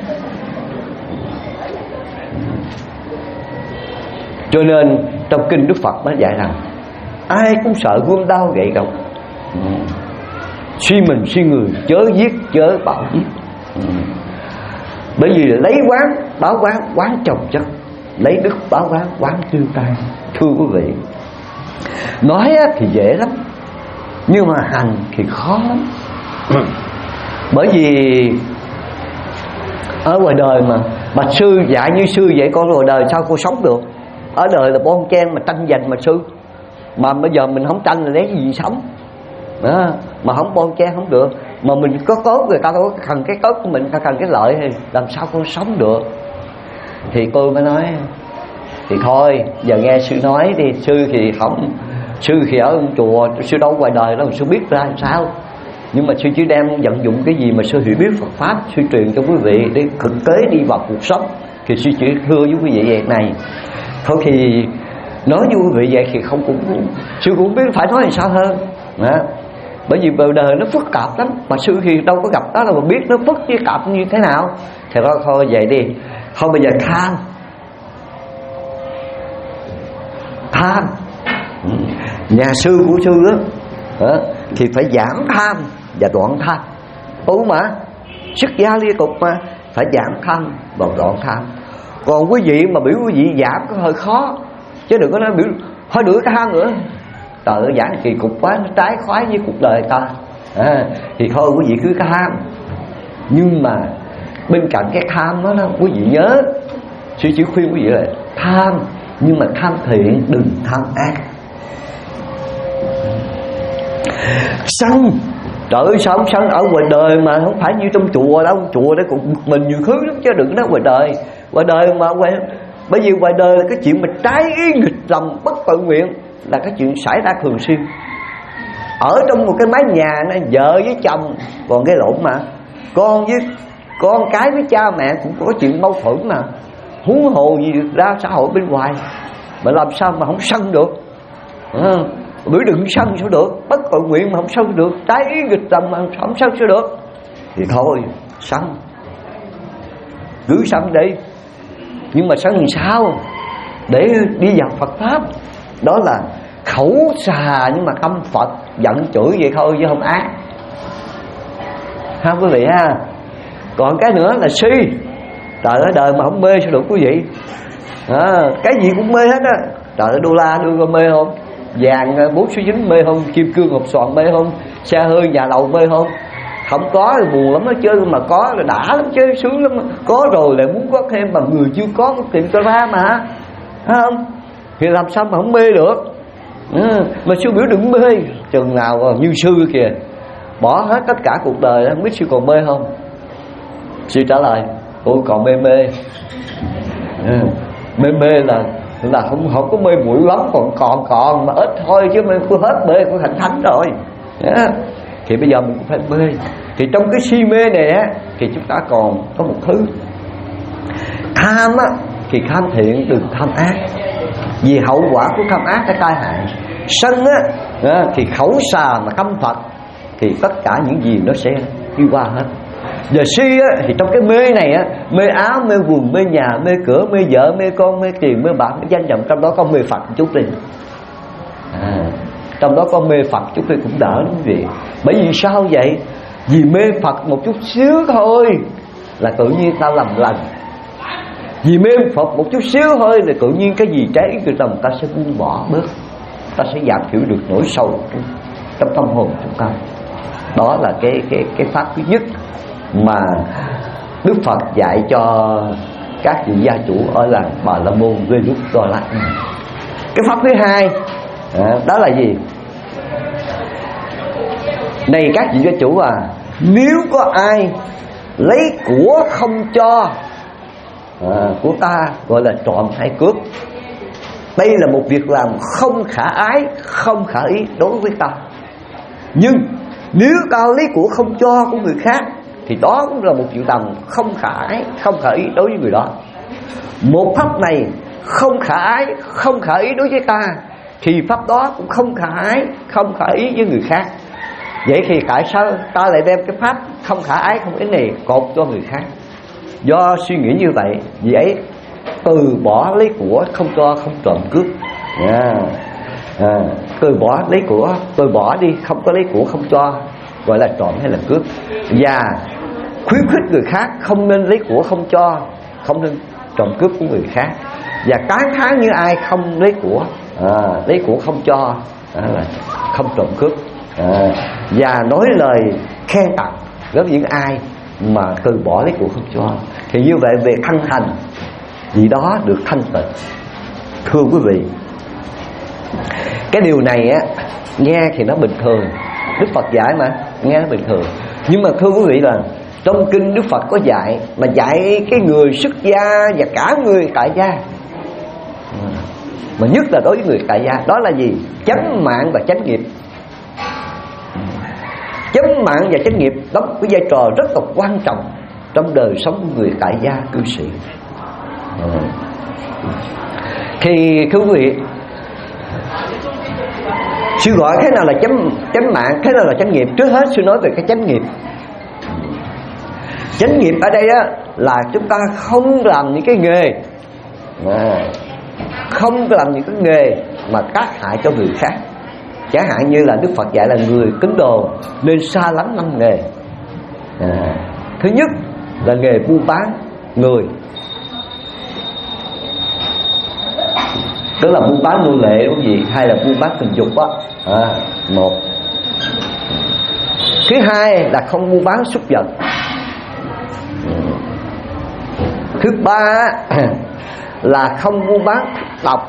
Cho nên trong kinh Đức Phật mới dạy rằng ai cũng sợ gươm đao gậy gộc, ừ. suy mình suy người, chớ giết chớ bảo giết. Ừ. Bởi vì lấy quán báo quán, quán chồng chất, lấy đức báo quán, quán tiêu tan. Thưa quý vị, nói thì dễ lắm, nhưng mà hành thì khó lắm. Ừ. Bởi vì ở ngoài đời mà bạch sư dạy như sư vậy, con ngoài đời sao cô sống được? Ở đời là bon chen mà tranh giành mà sư, mà bây giờ mình không tranh là lấy gì sống đó, mà không bon chen không được. Mà mình có cốt người ta có cần cái cốt của mình, ta cần cái lợi thì làm sao con sống được? Thì tôi mới nói thì thôi giờ nghe sư nói đi. Sư thì không, sư thì ở chùa, sư đâu ngoài đời đâu sư biết ra làm sao. Nhưng mà sư chỉ đem vận dụng cái gì mà sư hiểu biết Phật pháp, sư truyền cho quý vị để thực tế đi vào cuộc sống. Thì sư chỉ thưa với quý vị vậy này. Thôi thì nói với quý vị vậy thì không cũng sư cũng biết phải nói làm sao hơn đó. Bởi vì bờ đời nó phức tạp lắm, mà sư thì đâu có gặp đó là mà biết nó phức với tạp như thế nào. Thì đó thôi vậy đi. Thôi bây giờ tham Tham nhà sư của sư đó, đó thì phải giảm tham và đoạn tham. Ủa mà xuất gia liên tục mà phải giảm tham và đoạn tham. Còn quý vị mà biểu quý vị giảm có hơi khó, chứ đừng có nói biểu hơi nữa tham nữa, trời ơi giảng kỳ cục quá, nó trái khoái với cuộc đời ta. À, thì thôi quý vị cứ tham. Nhưng mà bên cạnh cái tham đó, đó quý vị nhớ, sư chỉ khuyên quý vị là tham, nhưng mà tham thiện, đừng tham ác. Sân, trời ơi sao không sân ở ngoài đời mà không phải như trong chùa đâu. Chùa đấy cũng mình nhiều thứ lắm chứ đừng nói ngoài đời. Ngoài đời mà ngoài, bởi vì ngoài đời là cái chuyện mà trái ý nghịch lòng bất tự nguyện là cái chuyện xảy ra thường xuyên. Ở trong một cái mái nhà nó vợ với chồng còn gây lộn, mà con với con cái với cha mẹ cũng có chuyện mâu thuẫn mà, huống hồ gì ra xã hội bên ngoài. Mà làm sao mà không sân được? À, bởi đừng sân sao được, bất tự nguyện mà không sân được, trái ý nghịch lòng mà không sân sao được. Thì thôi sân, cứ sân đi, nhưng mà sân làm sao để đi vào Phật pháp. Đó là khẩu xà nhưng mà tâm Phật, giận chửi vậy thôi chứ không ác. ha quý vị ha. Còn cái nữa là si. Trời ơi, đời mà không mê sao được quý vị. À, cái gì cũng mê hết á. Trời ơi, đô la đưa mê không, vàng bốn số dính mê không, kim cương hộp xoàn mê không, xe hơi nhà lầu mê không? Không có thì buồn lắm đó chứ, mà có là đã lắm chứ, sướng lắm. Có rồi lại muốn có thêm, mà người chưa có có tìm cho ra mà, thấy không? Thì làm sao mà không mê được? Ừ, mà sư biểu đừng mê. Chừng nào như sư kìa, bỏ hết tất cả cuộc đời, không biết sư còn mê không? Sư trả lời tôi còn mê mê. Ừ, mê mê là là không không có mê muội lắm, còn còn còn mà ít thôi, chứ mê tôi hết mê tôi thành thánh rồi. Yeah. Thì bây giờ mình cũng phải mê. Thì trong cái si mê này á, thì chúng ta còn có một thứ tham á, thì tham thiện đừng tham ác, vì hậu quả của tham ác sẽ tai hại. Sân á thì khẩu xà mà căm Phật, thì tất cả những gì nó sẽ đi qua hết. Giờ si á, thì trong cái mê này á, mê áo, mê quần, mê nhà, mê cửa, mê vợ, mê con, mê tiền, mê bạc, mê danh vọng, trong đó có mê Phật chút đi. À, trong đó có mê Phật chút đi cũng đỡ lắm quý vị. Bởi vì sao vậy? Vì mê Phật một chút xíu thôi là tự nhiên ta làm lành. Vì mê Phật một chút xíu thôi là tự nhiên cái gì trái từ tâm ta sẽ buông bỏ bớt, ta sẽ giảm thiểu được nỗi sầu trong, trong tâm hồn chúng ta. Đó là cái cái cái pháp thứ nhất mà Đức Phật dạy cho các vị gia chủ ở làng Bà La Môn về lúc Đà Lạt. Cái pháp thứ hai à, đó là gì? Này các vị gia chủ à, nếu có ai lấy của không cho à, của ta, gọi là trộm hay cướp, đây là một việc làm không khả ái, không khả ý đối với ta. Nhưng nếu ta lấy của không cho của người khác, thì đó cũng là một việc làm không khả ái, không khả ý đối với người đó. Một pháp này không khả ái, không khả ý đối với ta, thì pháp đó cũng không khả ái, không khả ý với người khác. Vậy thì tại sao ta lại đem cái pháp không khả ái, không ý này cột cho người khác? Do suy nghĩ như vậy, vì ấy từ bỏ lấy của không cho, không trộm cướp. Yeah. À, từ bỏ lấy của, từ bỏ đi, không có lấy của không cho, gọi là trộm hay là cướp. Và khuyến khích người khác không nên lấy của không cho, không nên trộm cướp của người khác. Và tán thán như ai không lấy của, à, lấy của không cho, à, là không trộm cướp. À, và nói lời khen tặng đối với những ai mà từ bỏ lấy của không cho, thì như vậy về thân hành vì đó được thanh tịnh. Thưa quý vị, cái điều này á, nghe thì nó bình thường, Đức Phật dạy mà nghe nó bình thường. Nhưng mà thưa quý vị là trong kinh Đức Phật có dạy, mà dạy cái người xuất gia và cả người tại gia, mà nhất là đối với người tại gia, đó là gì? Chánh mạng và chánh nghiệp. Chánh mạng và chánh nghiệp đóng cái vai trò rất là quan trọng trong đời sống của người tại gia cư sĩ. À. Thì thưa quý vị, sư gọi thế nào là chánh, chánh mạng, thế nào là chánh nghiệp? Trước hết sư nói về cái chánh nghiệp. Chánh nghiệp ở đây á, là chúng ta không làm những cái nghề à, không làm những cái nghề mà tác hại cho người khác. Chẳng hạn như là Đức Phật dạy là người tín đồ nên xa lánh năm nghề. à, Thứ nhất là nghề buôn bán người, tức là buôn bán nô lệ đúng gì, hay là buôn bán tình dục đó. À, một. Thứ hai là không buôn bán súc vật. Thứ ba là không buôn bán độc.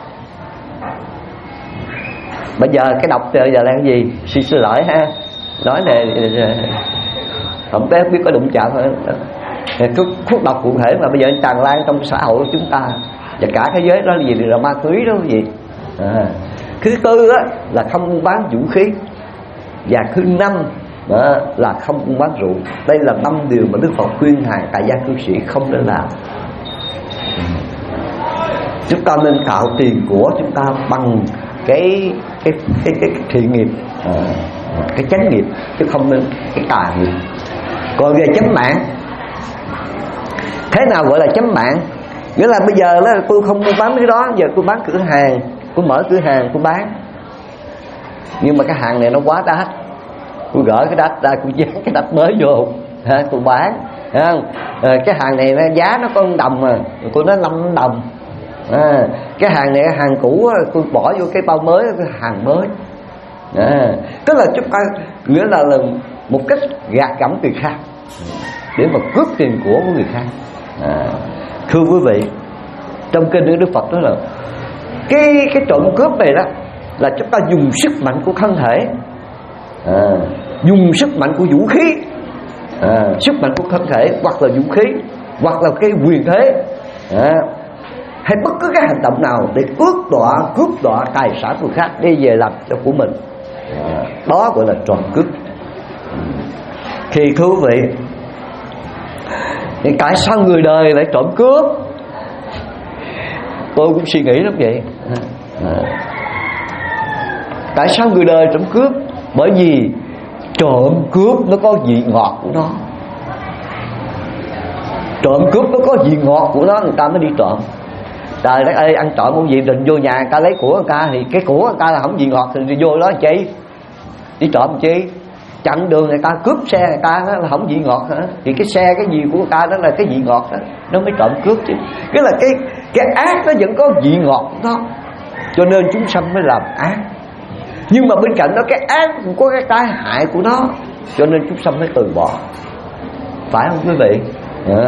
Bây giờ cái độc bây giờ là cái gì? Xin xin lỗi ha, nói này không biết biết có đụng chạm cái thuốc độc cụ thể mà bây giờ tràn lan trong xã hội của chúng ta và cả thế giới, đó là gì? Là ma túy đó quý vị. À. Thứ tư á, là không buôn bán vũ khí. Và thứ năm đó, là không buôn bán rượu. Đây là năm điều mà Đức Phật khuyên hàng tại gia cư sĩ không nên làm. Chúng ta nên tạo tiền của chúng ta bằng cái cái cái cái, cái thiện nghiệp, à, cái chánh nghiệp, chứ không nên cái tà nghiệp. Còn về chánh mạng, thế nào gọi là chánh mạng? Nghĩa là bây giờ là tôi không mua bán cái đó, giờ tôi bán cửa hàng, tôi mở cửa hàng tôi bán, nhưng mà cái hàng này nó quá đắt, tôi gỡ cái đắt ra, tôi dán cái đắt mới vô, à, tôi bán, thấy không? À, cái hàng này nó giá nó có một đồng mà tôi nói năm đồng. À, cái hàng này hàng cũ tôi bỏ vô cái bao mới, cái hàng mới. À, tức là chúng ta nghĩa là, là một cách gạt gẫm người khác để mà cướp tiền của người khác. À, thưa quý vị, trong kinh Đức Phật đó là cái cái trộm cướp này đó là chúng ta dùng sức mạnh của thân thể, à, dùng sức mạnh của vũ khí, à, sức mạnh của thân thể hoặc là vũ khí hoặc là cái quyền thế, à, hay bất cứ cái hành động nào để cướp đoạt cướp đoạt tài sản của khác đi về làm cho của mình, à, đó gọi là trộm cướp. Thì thưa quý vị, thì tại sao người đời lại trộm cướp? Tôi cũng suy nghĩ lắm vậy. À, tại sao người đời trộm cướp? Bởi vì trộm cướp nó có vị ngọt của nó. Trộm cướp nó có vị ngọt của nó, người ta mới đi trộm. Trời đất ơi, ăn trộm không gì, định vô nhà người ta lấy của người ta, thì cái của người ta là không vị ngọt thì đi vô đó chi? Đi trộm chi? Chặn đường người ta, cướp xe người ta đó là không vị ngọt hả? Thì cái xe cái gì của người ta đó là cái vị ngọt đó, nó mới trộm cướp chứ. Cái là cái cái ác nó vẫn có vị ngọt của nó, cho nên chúng sanh mới làm ác. Nhưng mà bên cạnh đó cái ác cũng có cái tai hại của nó, cho nên chúng sanh mới từ bỏ. Phải không quý vị? À.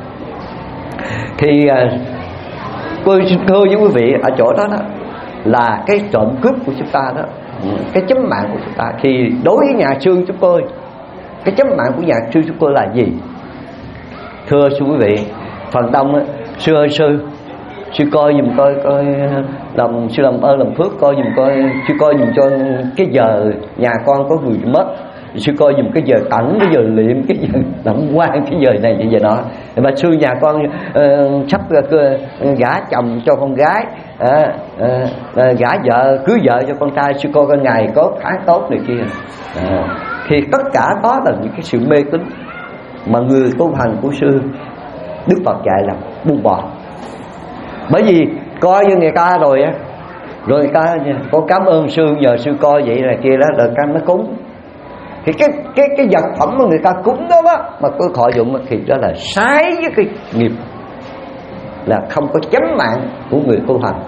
Thì tôi xin thưa với quý vị, ở chỗ đó đó là cái trộm cướp của chúng ta đó, cái chấm mạng của chúng ta. Thì đối với nhà sư chúng tôi, cái chấm mạng của nhà sư chúng tôi là gì? Thưa sư quý vị, phần đông á, sư ơi sư, sư coi giùm coi coi làm sư làm ơn làm phước coi giùm coi, sư coi giùm cho cái giờ nhà con có người mất, sư coi giùm cái giờ tẩn, cái giờ liệm, cái giờ đặng quan, cái giờ này cái giờ nọ. Mà sư nhà con uh, sắp uh, gả chồng cho con gái, uh, uh, uh, gả vợ cưới vợ cho con trai, sư coi con ngày có tháng tốt này kia. Uh, thì tất cả đó là những cái sự mê tín mà người tu hành của sư Đức Phật dạy là buông bỏ. Bởi vì coi như người ta rồi á, rồi người ta con cảm ơn sư, nhờ sư coi vậy là kia đó, rồi ta mới cúng. Thì cái cái cái vật phẩm mà người ta cúng đó, đó mà tôi thọ dụng thì đó là trái với cái nghiệp, là không có chánh mạng của người tu hành,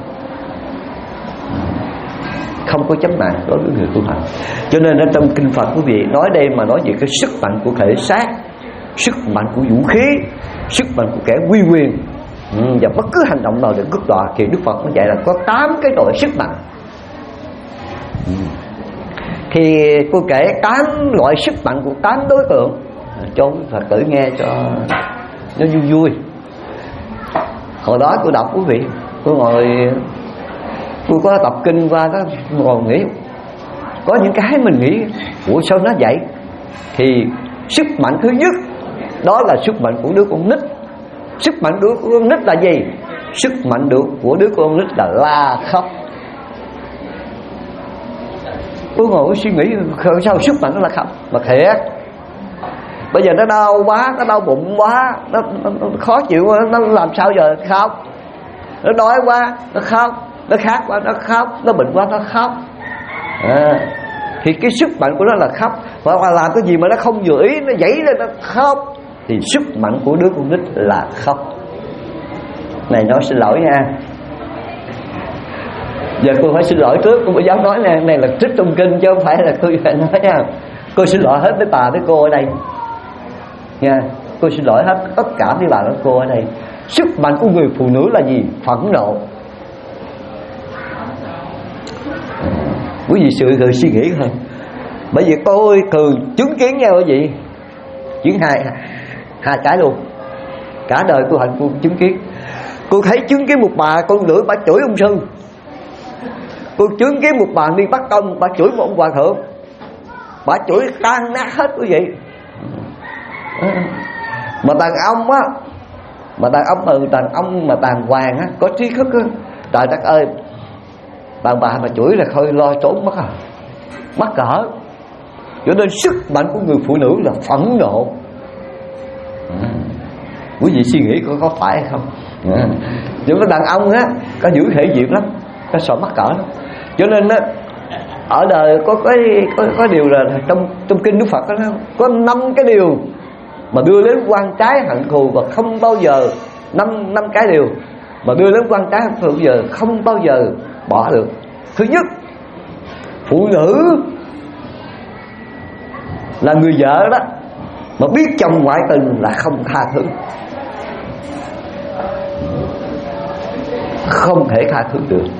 không có chánh mạng đối với người tu hành. Cho nên ở trong kinh Phật quý vị nói đây mà nói về cái sức mạnh của thể xác, sức mạnh của vũ khí, sức mạnh của kẻ uy quyền, ừ, và bất cứ hành động nào để cướp đoạt thì Đức Phật nó dạy là có tám cái loại sức mạnh. Ừ. Thì tôi kể tám loại sức mạnh của tám đối tượng cho quý Phật tử nghe cho nó vui vui. Hồi đó tôi đọc quý vị, tôi ngồi tôi có tập kinh qua đó, ngồi nghĩ có những cái mình nghĩ ủa sao nó vậy. Thì sức mạnh thứ nhất đó là sức mạnh của đứa con nít. Sức mạnh của đứa con nít là gì? Sức mạnh được của đứa con nít là la khóc. Tôi ngồi suy nghĩ sao sức mạnh nó là khóc. Mà thiệt, bây giờ nó đau quá, nó đau bụng quá, nó, nó, nó khó chịu quá, nó làm sao giờ khóc. Nó đói quá nó khóc, nó khát quá nó khóc, nó bệnh quá nó khóc. À, thì cái sức mạnh của nó là khóc. Hoặc là làm cái gì mà nó không vừa ý, nó dãy lên nó khóc, thì sức mạnh của đứa con nít là khóc. Này nói xin lỗi nha, giờ cô phải xin lỗi trước, cô mới dám nói nè, này là trích trong kinh chứ không phải là tôi phải nói nha. Cô xin lỗi hết với bà với cô ở đây nha, cô xin lỗi hết tất cả với bà với cô ở đây. Sức mạnh của người phụ nữ là gì? Phẫn nộ. Quý vị sự thường suy nghĩ không? Bởi vì tôi thường chứng kiến nhau quý vị, chuyện hai hai cái luôn, cả đời cô hạnh cô chứng kiến. Cô thấy chứng kiến một bà con nữ bà chửi ông sư, cô chứng kiến một bà đi bắt công bà chửi một ông hòa thượng, bà chửi tan nát hết quý vị. Mà đàn ông á, mà đàn ông mà đàn ông mà đàng hoàng á, có trí thức á, trời đất ơi, đàn bà mà chửi là thôi lo trốn mất à, mắc cỡ. Cho nên sức mạnh của người phụ nữ là phẫn nộ. À, quý vị suy nghĩ có, có phải hay không? À, nhưng mà đàn ông á có giữ thể diện lắm, có sợ mắc cỡ lắm. Cho nên á, ở đời có cái có, có điều là trong trong kinh Đức Phật đó, có năm cái điều mà đưa đến quan trái hận thù và không bao giờ năm năm cái điều mà đưa đến quan trái hận thù bây giờ không bao giờ bỏ được. Thứ nhất, phụ nữ là người vợ đó mà biết chồng ngoại tình là không tha thứ, không thể tha thứ được.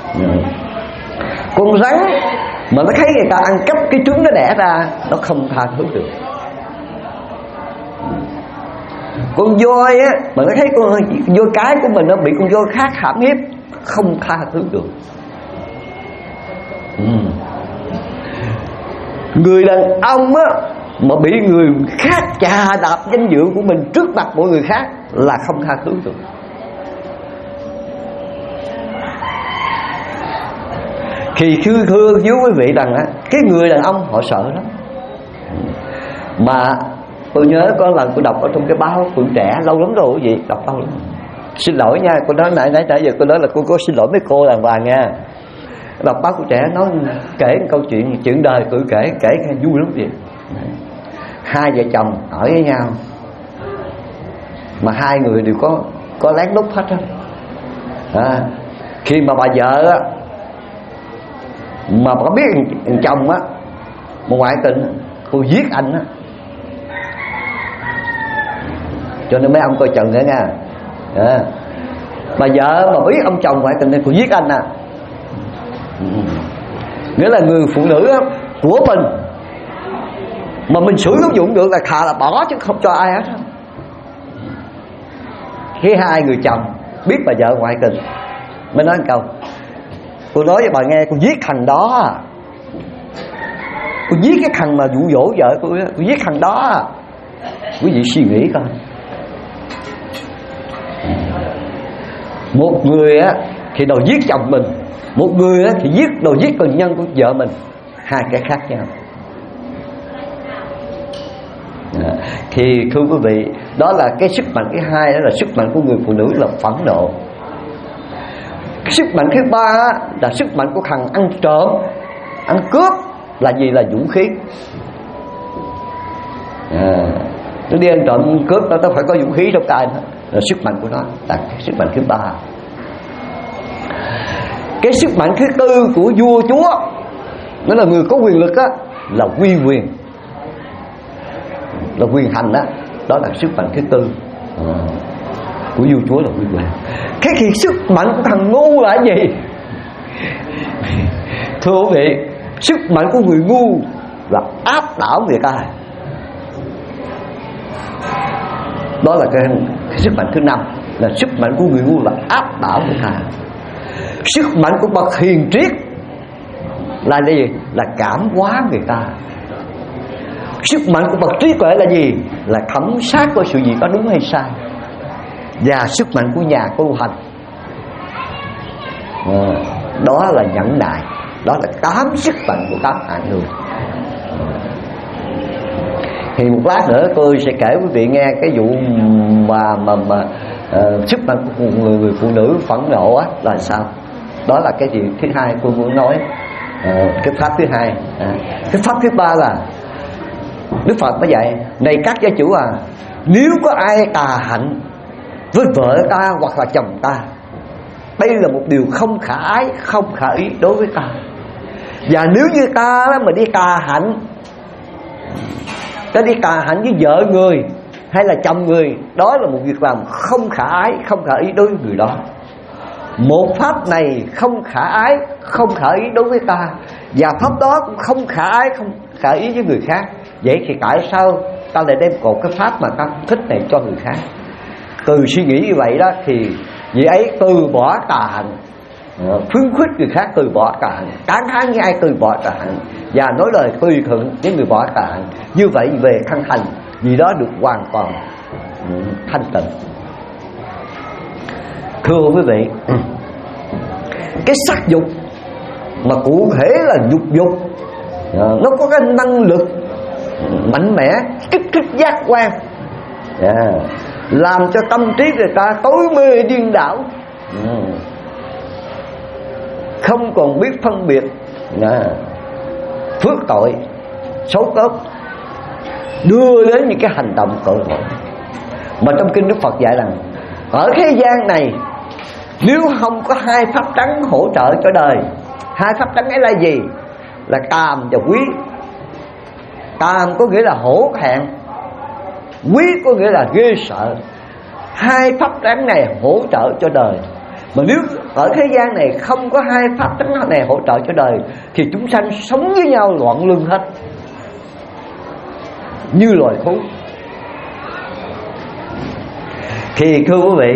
Con rắn mà nó thấy người ta ăn cắp cái trứng nó đẻ ra, nó không tha thứ được. Con voi á mà nó thấy con voi cái của mình nó bị con voi khác hãm hiếp, không tha thứ được. ừ. Người đàn ông á mà bị người khác chà đạp danh dự của mình trước mặt mọi người khác là không tha thứ được. Thì thưa thưa với quý vị rằng á, cái người đàn ông họ sợ lắm. Mà tôi nhớ có lần tôi đọc ở trong cái báo Tuổi Trẻ, lâu lắm rồi quý vị, đọc lâu lắm. Xin lỗi nha, cô nói nãy nãy nãy giờ cô nói là cô có xin lỗi mấy cô đàng hoàng nha. Đọc báo Tuổi Trẻ nói kể một câu chuyện chuyện đời tôi kể kể vui lắm vậy. Hai vợ chồng ở với nhau mà hai người đều có có lén lút hết á. À, khi mà bà vợ á mà bà biết thằng chồng á mà ngoại tình, cô giết anh á. Cho nên mấy ông coi chừng nữa nha. À, bà vợ mà biết ông chồng ngoại tình thì cô giết anh à. Ừ. Nghĩa là người phụ nữ á, của mình mà mình sử dụng được là thà là bỏ chứ không cho ai hết. Khi hai người chồng biết bà vợ ngoại tình mới nói một câu: tôi nói với bà nghe, tôi giết thằng đó, tôi giết cái thằng mà dụ dỗ vợ tôi, tôi giết thằng đó. Quý vị suy nghĩ coi, một người á thì đòi giết chồng mình, một người á thì giết đòi giết tình nhân của vợ mình, hai cái khác nhau. À, thì thưa quý vị, đó là cái sức mạnh thứ hai, đó là sức mạnh của người phụ nữ là phẫn nộ. Cái sức mạnh thứ ba là sức mạnh của thằng ăn trộm, ăn cướp là gì? Là vũ khí. À, nó đi ăn trộm ăn cướp nó phải có vũ khí trong tay đó, là sức mạnh của nó, là cái sức mạnh thứ ba. Cái sức mạnh thứ tư của vua chúa, nó là người có quyền lực á, là uy quyền, là quyền hành đó, đó là sức mạnh thứ tư à, của vua chúa là uy quyền. Cái thì sức mạnh của thằng ngu là cái gì? Thưa quý vị, sức mạnh của người ngu là áp đảo người ta. Đó là cái, cái sức mạnh thứ năm, là sức mạnh của người ngu là áp đảo người ta. Sức mạnh của bậc hiền triết là gì? Là cảm hóa người ta. Sức mạnh của bậc trí tuệ là gì? Là thẩm sát coi sự gì có đúng hay sai. Và sức mạnh của nhà tu hành à, đó là nhẫn nại. Đó là tám sức mạnh của tám hạng người. Thì một lát nữa tôi sẽ kể quý vị nghe cái vụ mà mà mà uh, sức mạnh của người người phụ nữ phẫn nộ á là sao. Đó là cái gì thứ hai tôi muốn nói. Uh, cái pháp thứ hai à, cái pháp thứ ba là Đức Phật mới dạy: này các gia chủ à, nếu có ai tà hạnh với vợ ta hoặc là chồng ta, đây là một điều không khả ái, không khả ý đối với ta. Và nếu như ta mà đi tà hạnh, ta đi tà hạnh với vợ người hay là chồng người, đó là một việc làm không khả ái, không khả ý đối với người đó. Một pháp này không khả ái, không khả ý đối với ta, và pháp đó cũng không khả ái, không khả ý với người khác. Vậy thì tại sao ta lại đem cột cái pháp mà ta thích này cho người khác? Từ suy nghĩ như vậy đó thì vị ấy từ bỏ tà hạnh, khuyến khích người khác từ bỏ tà hạnh, tán thán với ai từ bỏ tà hạnh, và nói lời tùy thuận với người bỏ tà hạnh. Như vậy về thân hành, vì đó được hoàn toàn thanh tịnh. Thưa quý vị, cái sắc dục mà cụ thể là dục dục, nó có cái năng lực mạnh mẽ kích thích giác quan, yeah, làm cho tâm trí người ta tối mê điên đảo, yeah, không còn biết phân biệt, yeah, phước tội xấu tốt. đưa đến những cái hành động tội lỗi. Mà trong kinh Đức Phật dạy rằng ở thế gian này nếu không có hai pháp tánh hỗ trợ cho đời, hai pháp tánh ấy là gì? Là càm và quý. Càm có nghĩa là hổ thẹn, quý có nghĩa là ghê sợ. Hai pháp tánh này hỗ trợ cho đời. Mà nếu ở thế gian này không có hai pháp tánh này hỗ trợ cho đời thì chúng sanh sống với nhau loạn luân hết, như loài thú. Thì thưa quý vị,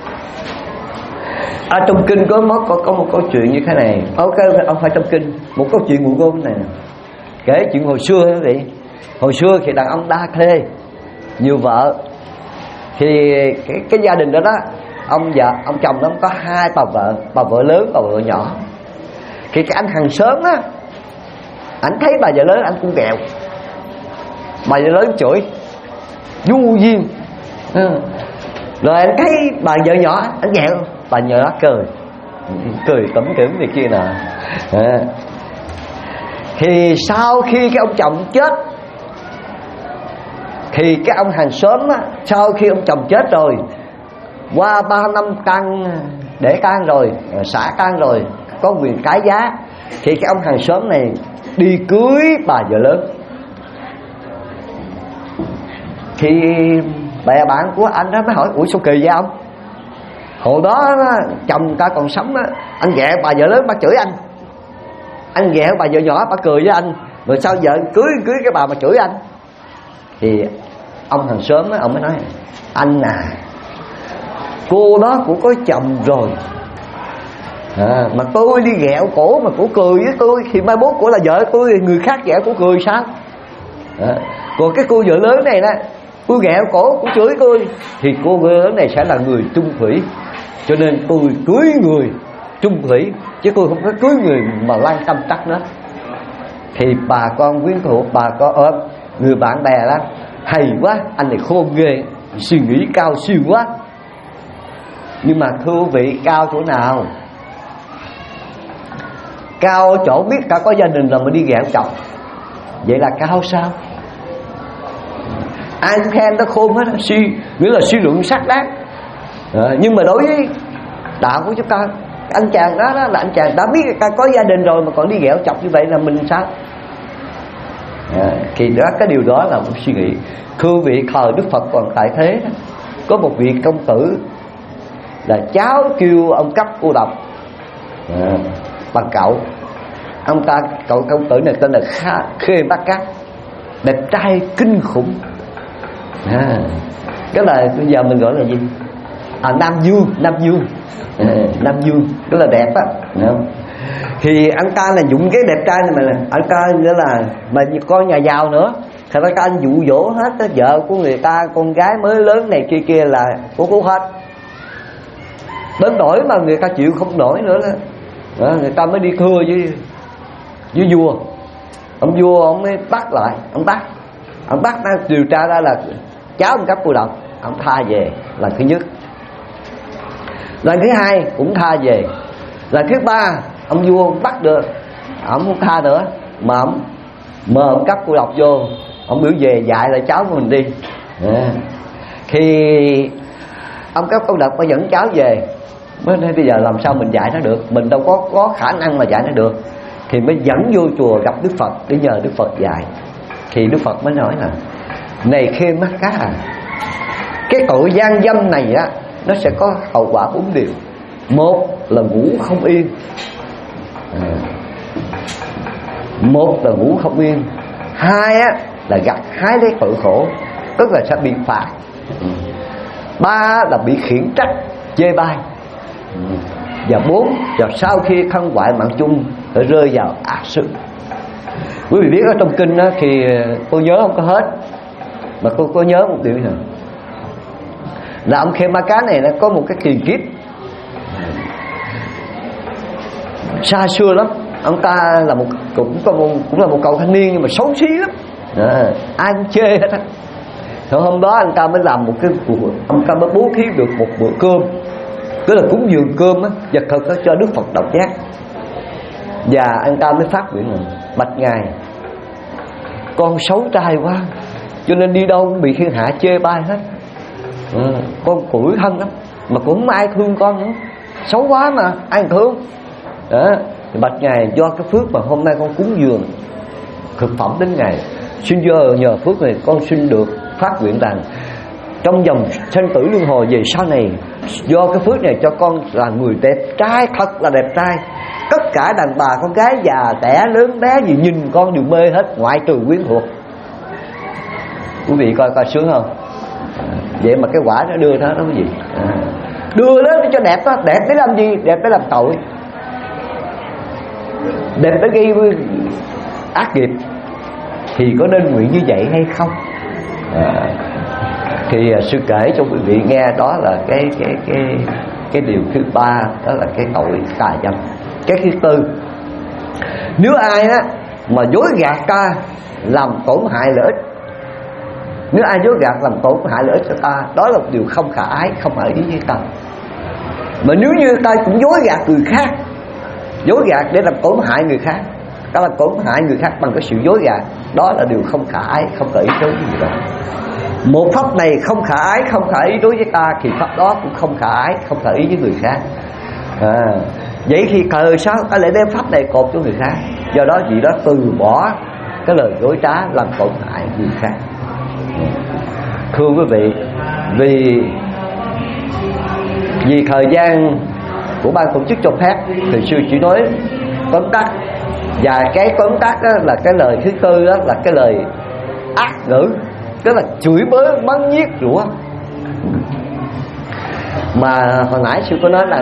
ở trong kinh có có, có một câu chuyện như thế này. Ok, ông phải trong kinh một câu chuyện ngụ ngôn này, kể chuyện hồi xưa quý vị. Hồi xưa thì đàn ông đa thê, nhiều vợ. Thì cái, cái gia đình đó đó, ông vợ ông chồng đó có hai bà vợ, bà vợ lớn, bà vợ nhỏ. Thì cái anh hàng xóm á, anh thấy bà vợ lớn anh cũng ghẹo, bà vợ lớn chửi du duyên. Ừ. Rồi anh thấy bà vợ nhỏ anh ghẹo, bà vợ nhỏ cười cười tủm tỉm này kia nè. À. Thì sau khi cái ông chồng chết thì cái ông hàng xóm á, sau khi ông chồng chết rồi, qua ba năm căn để căn rồi, xả căn rồi, có quyền cái giá, thì cái ông hàng xóm này đi cưới bà vợ lớn. Thì bè bạn của anh đó mới hỏi: ủa sao kỳ vậy ông? Hồi đó chồng ta còn sống á, anh ghẹ bà vợ lớn bà chửi anh, anh ghẹ bà vợ nhỏ bà cười với anh, rồi sao vợ cưới cưới cái bà mà chửi anh? Thì ông hàng xóm á, ông mới nói: anh à, cô đó cũng có chồng rồi à, mà tôi đi ghẹo cổ mà cổ cười với tôi, thì mai mốt cổ là vợ tôi, người khác ghẹo cổ cười sao? À, còn cái cô vợ lớn này nè, tôi ghẹo cổ, cô chửi tôi, thì cô vợ lớn này sẽ là người chung thủy, cho nên tôi cưới người chung thủy, chứ tôi không có cưới người mà lan tâm tắc nữa. Thì bà con quyến thuộc, bà con ôm người bạn bè đó: hay quá, anh này khôn ghê, suy nghĩ cao siêu quá. Nhưng mà thưa quý vị, cao chỗ nào? Cao chỗ biết cả có gia đình rồi mà đi ghẹo chồng, vậy là cao sao? Ai cũng khen nó khôn hết, suy nghĩa là suy luận xác đáng. À, nhưng mà đối với đạo của chúng ta, anh chàng đó, đó là anh chàng đã biết có gia đình rồi mà còn đi ghẹo chồng như vậy là mình sao? À, thì đó, cái điều đó là một suy nghĩ. Thưa vị, thời Đức Phật còn tại thế đó, có một vị công tử là cháu kêu ông cấp cô độc à, bằng cậu. Ông ta, cậu công tử này tên là Kha, Khê Bát Cát, đẹp trai kinh khủng. À, cái là bây giờ mình gọi là gì? À, Nam Dương, Nam Dương, à, Nam Dương, cái là đẹp á. Thì anh ta là dụng cái đẹp trai này mà là anh ta nữa là mà con nhà giàu nữa, thì anh ta anh dụ dỗ hết vợ của người ta, con gái mới lớn này kia kia là của cô hết. Đến nỗi mà người ta chịu không nổi nữa đó. Đó, người ta mới đi thưa với với vua. Ông vua ông mới bắt lại, ông bắt, ông bắt nó điều tra ra là cháu ông cấp cô độc, ông tha về lần thứ nhất. Lần thứ hai cũng tha về. Lần thứ ba ông vua ông bắt được, ông không tha nữa mà ông mời ông cấp cô độc vô, ông biểu về dạy lại cháu của mình đi. À. Thì ông cấp cô độc mới dẫn cháu về. Mới nói bây giờ làm sao mình dạy nó được, mình đâu có có khả năng mà dạy nó được. Thì mới dẫn vô chùa gặp Đức Phật để nhờ Đức Phật dạy. Thì Đức Phật mới nói là: này Khê Bát Cát à, cái tội gian dâm này á, nó sẽ có hậu quả bốn điều. Một là ngủ không yên, à, một là ngủ không yên. Hai á là gặt hái lấy tội khổ, tức là sẽ bị phạt. Ba là bị khiển trách chê bai. Và bốn, và sau khi thân hoại mạng chung phải rơi vào ác sự. Quý vị biết ở trong kinh đó, thì cô nhớ không có hết, mà cô có nhớ một điều này là ông Khê Ma Cá này nó có một cái kỳ kiếp xa xưa lắm. Ông ta là một cũng có một, cũng là một cậu thanh niên nhưng mà xấu xí lắm, à, ai cũng chê hết á. Thì hôm đó anh ta mới làm một cái cuộc, ông ta mới bố thí được một bữa cơm, tức là cúng dường cơm á, vật thực á, cho Đức Phật Độc Giác. Và anh ta mới phát nguyện là: bạch ngài, con xấu trai quá, cho nên đi đâu cũng bị thiên hạ chê bai hết. Ừ, con củi thân lắm mà cũng không ai thương con nữa, xấu quá mà ai thương. Đó, thì bạch Ngài do cái phước mà hôm nay con cúng dường thực phẩm đến Ngài, xin nhờ nhờ phước này con xin được phát nguyện rằng trong dòng sanh tử luân hồi về sau này, do cái phước này cho con là người đẹp trai, thật là đẹp trai. Tất cả đàn bà con gái già trẻ lớn bé gì nhìn con đều mê hết, ngoại trừ quyến thuộc. Quý vị coi coi sướng không? À, vậy mà cái quả nó đưa đó nó cái gì? À, đưa đó cho đẹp đó, đẹp để làm gì? Đẹp để làm tội, đẹp để gây ác nghiệp. Thì có nên nguyện như vậy hay không? À, thì à, sư kể cho quý vị nghe, đó là cái cái cái cái điều thứ ba, đó là cái tội tà dâm. Cái thứ tư, nếu ai đó mà dối gạt ta làm tổn hại lợi ích, nếu ai dối gạt làm tổn hại lợi ích cho ta, đó là một điều không khả ái, không ở ý với ta. Mà nếu như ta cũng dối gạt người khác, dối gạt để làm tổn hại người khác, ta làm tổn hại người khác bằng cái sự dối gạt, đó là điều không khả ái, không khả ý đối với người đó. Một pháp này không khả ái, không khả ý đối với ta, thì pháp đó cũng không khả ái, không khả ý với người khác. À, vậy thì cờ sao ta lại đem pháp này cột cho người khác? Do đó vị đó từ bỏ cái lời dối trá làm tổn hại người khác. Thưa quý vị, vì vì thời gian của ban tổ chức cho phép thì sư chỉ nói tóm tắt, và cái tóm tắt đó là cái lời thứ tư, đó là cái lời ác ngữ, tức là chửi bới, mắng nhiếc, rủa. Mà hồi nãy sư có nói là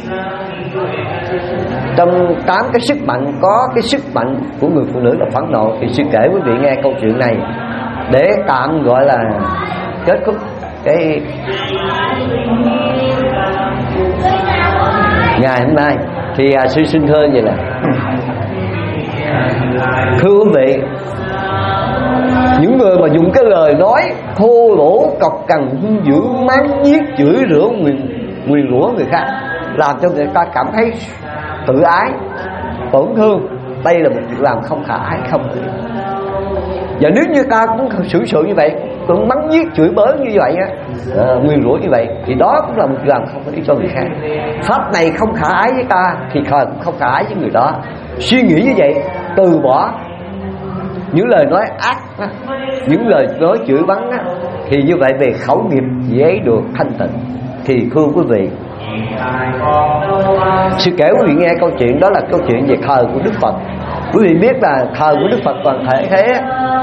trong tám cái sức mạnh có cái sức mạnh của người phụ nữ là phẫn nộ. Thì sư kể quý vị nghe câu chuyện này để tạm gọi là kết thúc cái ngày hôm nay. Thì à, sư xin thưa vậy là thưa quý vị, những người mà dùng cái lời nói thô lỗ, cọc cằn, hung dữ, mắng nhiếc, chửi rủa, nguyền nguyền rủa người khác, làm cho người ta cảm thấy tự ái, tổn thương, đây là một việc làm không khả ái, không được. Và nếu như ta cũng xử sự như vậy, cũng mắng nhiếc, chửi bới như vậy á, à, nguyền rủa như vậy, thì đó cũng là một việc làm không có ý cho người khác. Pháp này không khả ái với ta, thì khờ cũng không khả ái với người đó. Suy nghĩ như vậy, từ bỏ những lời nói ác á, những lời nói chửi bắn á, thì như vậy về khẩu nghiệp dễ được thanh tịnh. Thì thưa quý vị, sư kể quý vị nghe câu chuyện, đó là câu chuyện về thờ của Đức Phật. Quý vị biết là thờ của Đức Phật toàn thể thế,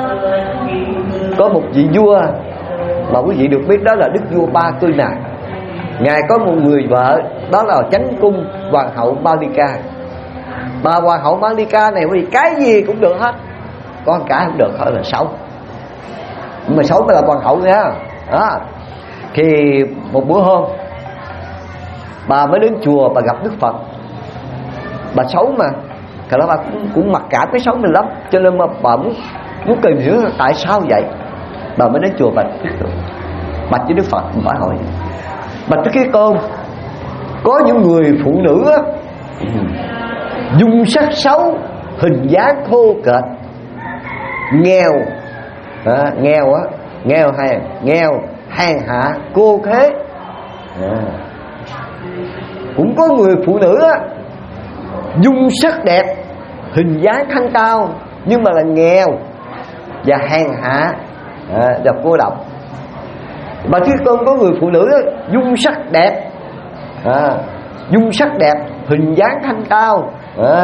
có một vị vua mà quý vị được biết, đó là Đức vua Ba Tư Nạc. Ngài có một người vợ, đó là chánh cung hoàng hậu Malika. Bà hoàng hậu Malika này quý vị cái gì cũng được hết, con cái không được, thôi là xấu. Mà xấu mới là hoàng hậu nha. Đó. Thì một bữa hôm bà mới đến chùa, bà gặp Đức Phật. Bà xấu mà, cái đó bà cũng, cũng mặc cảm cái xấu mình lắm, cho nên mà bà muốn muốn tìm hiểu tại sao vậy. Bà mới đến chùa bạch bạch với Đức Phật, hỏi hỏi bạch với cái con, có những người phụ nữ á, dung sắc xấu, hình dáng thô kệch, nghèo, à, nghèo á, nghèo hàng, nghèo hàng hạ, cô thế. À, cũng có người phụ nữ á, dung sắc đẹp, hình dáng thanh cao, nhưng mà là nghèo và hàng hạ, à, và cô độc. Bà thưa con, có người phụ nữ á, dung sắc đẹp, à, dung sắc đẹp, hình dáng thanh cao, à,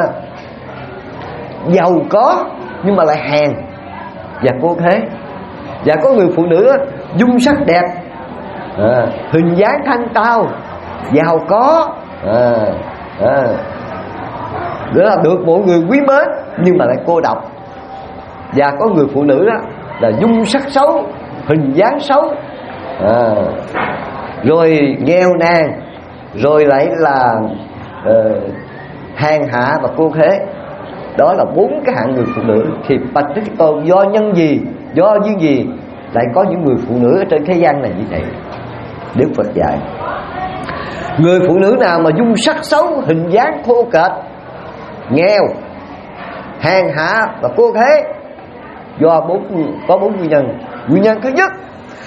giàu có nhưng mà lại hèn và cô thế. Và có người phụ nữ á, dung sắc đẹp, à, hình dáng thanh cao, giàu có, à, à, để là được mọi người quý mến nhưng mà lại cô độc. Và có người phụ nữ đó là dung sắc xấu, hình dáng xấu, à, rồi nghèo nàn, rồi lại là uh, hèn hạ và cô thế. Đó là bốn cái hạng người phụ nữ. Thì bạch Đức Tôn, do nhân gì, do duyên gì lại có những người phụ nữ ở trên thế gian này như vậy? Đức Phật dạy, người phụ nữ nào mà dung sắc xấu, hình dáng thô kệch, nghèo, hèn hạ và cô thế, do bốn có bốn nguyên nhân. Nguyên nhân thứ nhất,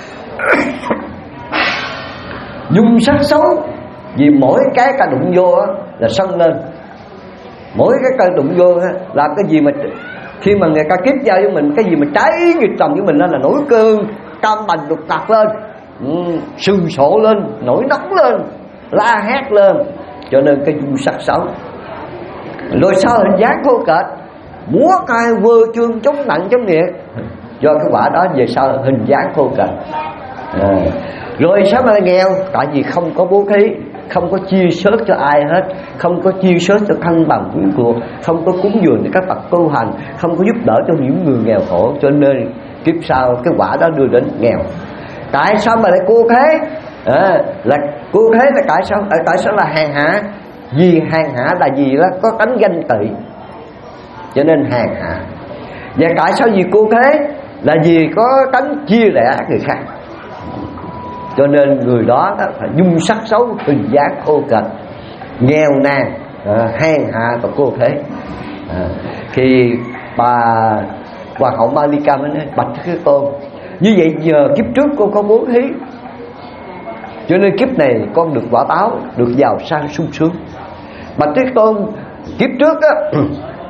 dung sắc xấu. Vì mỗi cái ta đụng vô á, là sân lên. Mỗi cái ta đụng vô á, làm cái gì mà khi mà người ta kiếp giao với mình, cái gì mà trái nghịch lòng với mình là nổi cơn cam bành đục tạc lên, ừ, sưng sổ lên, nổi nóng lên, la hét lên. Cho nên cái dung sắc xấu. Rồi sau hình dáng thô kệch, múa cai vơ chương chống nặng chống nhiệt, do cái quả đó về sau hình dáng thô kệch. À. Rồi sao mà nghèo? Tại vì không có bố thí, không có chia sớt cho ai hết, không có chia sớt cho thân bằng quyến thuộc, không có cúng dường cho các bậc tu hành, không có giúp đỡ cho những người nghèo khổ. Cho nên kiếp sau cái quả đó đưa đến nghèo. Tại sao mà lại cô thế? À, là cô thế là tại sao? À, tại sao là hèn hạ? Vì hèn hạ là gì đó có tánh ganh tị, cho nên hèn hạ. Và tại sao vì cô thế? Là vì có tánh chia rẽ người khác, cho nên người đó, đó phải dung sắc xấu, hình dáng khô kệch, nghèo nàn, à, hèn hạ và cô thế. À, khi bà Hoàng hậu Malika mới nói: bạch Thế Tôn, như vậy giờ kiếp trước con có bố thí, cho nên kiếp này con được quả báo, được giàu sang sung sướng. Bạch Thế Tôn, kiếp trước á,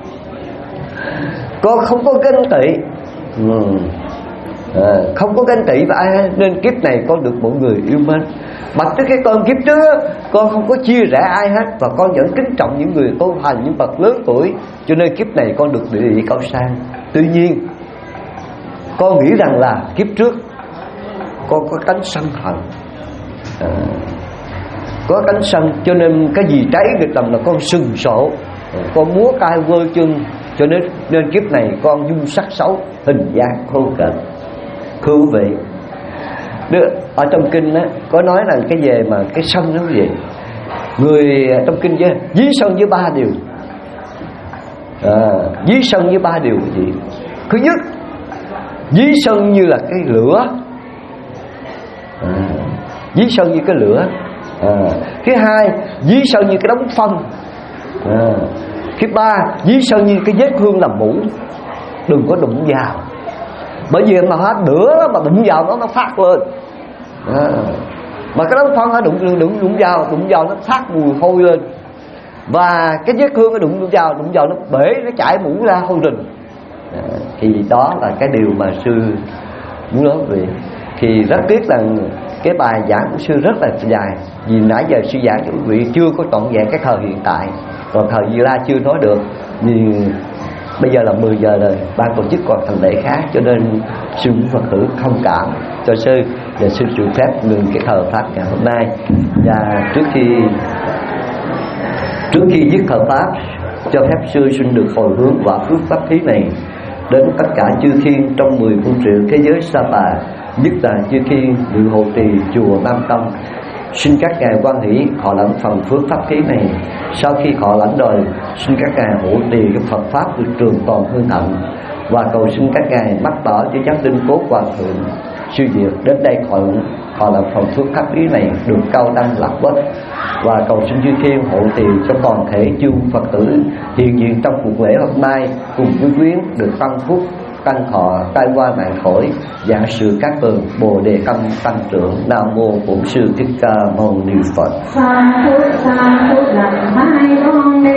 con không có ganh tị, ừ. à, không có ganh tị với ai, nên kiếp này con được mọi người yêu mến. Bạch Thế Tôn, kiếp trước á, con không có chia rẽ ai hết, và con vẫn kính trọng những người tu hành, những bậc lớn tuổi, cho nên kiếp này con được địa vị cao sang. Tuy nhiên con nghĩ rằng là kiếp trước con có cánh sân hận, à, có cánh sân, cho nên cái gì trái nghịch lòng là con sừng sộ, con múa cai vơ chân, cho nên nên kiếp này con dung sắc xấu, hình dáng khô kệch. Thưa quý vị, ở trong kinh á, có nói là cái về mà cái sân nó gì, người trong kinh chứ dí sân với ba điều, à, dí sân với ba điều cái gì? Thứ nhất, dí sân như là cái lửa, à, dí sân như cái lửa. À, thứ hai, dí sân như cái đống phân. À, thứ ba, dí sân như cái vết thương làm mũ. Đừng có đụng vào, bởi vì mà hết lửa đó, mà đụng vào nó nó phát lên. À, mà cái đống phân nó đụng đụng đụng vào, đụng vào nó phát mùi hôi lên. Và cái vết thương nó đụng vào, đụng vào nó bể, nó chảy mũ ra hôi rình. À, thì đó là cái điều mà sư muốn nói về. Thì rất tiếc là cái bài giảng của sư rất là dài, vì nãy giờ sư giảng cho quý vị chưa có trọn vẹn cái thời hiện tại, còn thời Di La chưa nói được. Vì bây giờ là mười giờ rồi, ban tổ chức còn thành lễ khác, cho nên sư muốn Phật tử thông cảm cho sư, và sư chịu phép ngừng cái thờ pháp ngày hôm nay. Và trước khi trước khi dứt thờ pháp, cho phép sư xin được hồi hướng và phước pháp thí này đến tất cả chư thiên trong mười phương triệu thế giới Sapa, nhất là chư thiên ngự hộ trì chùa Nam Tông. Xin các ngài quan hỷ họ lãnh phần phước pháp thí này. Sau khi họ lãnh rồi, xin các ngài hộ trì cái Phật pháp được trường tồn hương thạnh, và cầu xin các ngài mách bảo cho giác tinh cố hòa thượng sư diệt đến đây họ họ lãnh phần phước pháp thí này được cao đăng lạc bất, và cầu xin chư thiên hộ trì cho toàn thể chư Phật tử hiện diện trong cuộc lễ hôm nay cùng với quyến được tăng phúc, tăng thọ, tai qua nạn khỏi, giả sự các tường bồ đề tâm tăng trưởng. Nam mô Bổn Sư Thích Ca Mâu Ni Phật. Sa thú sa thú làm hai con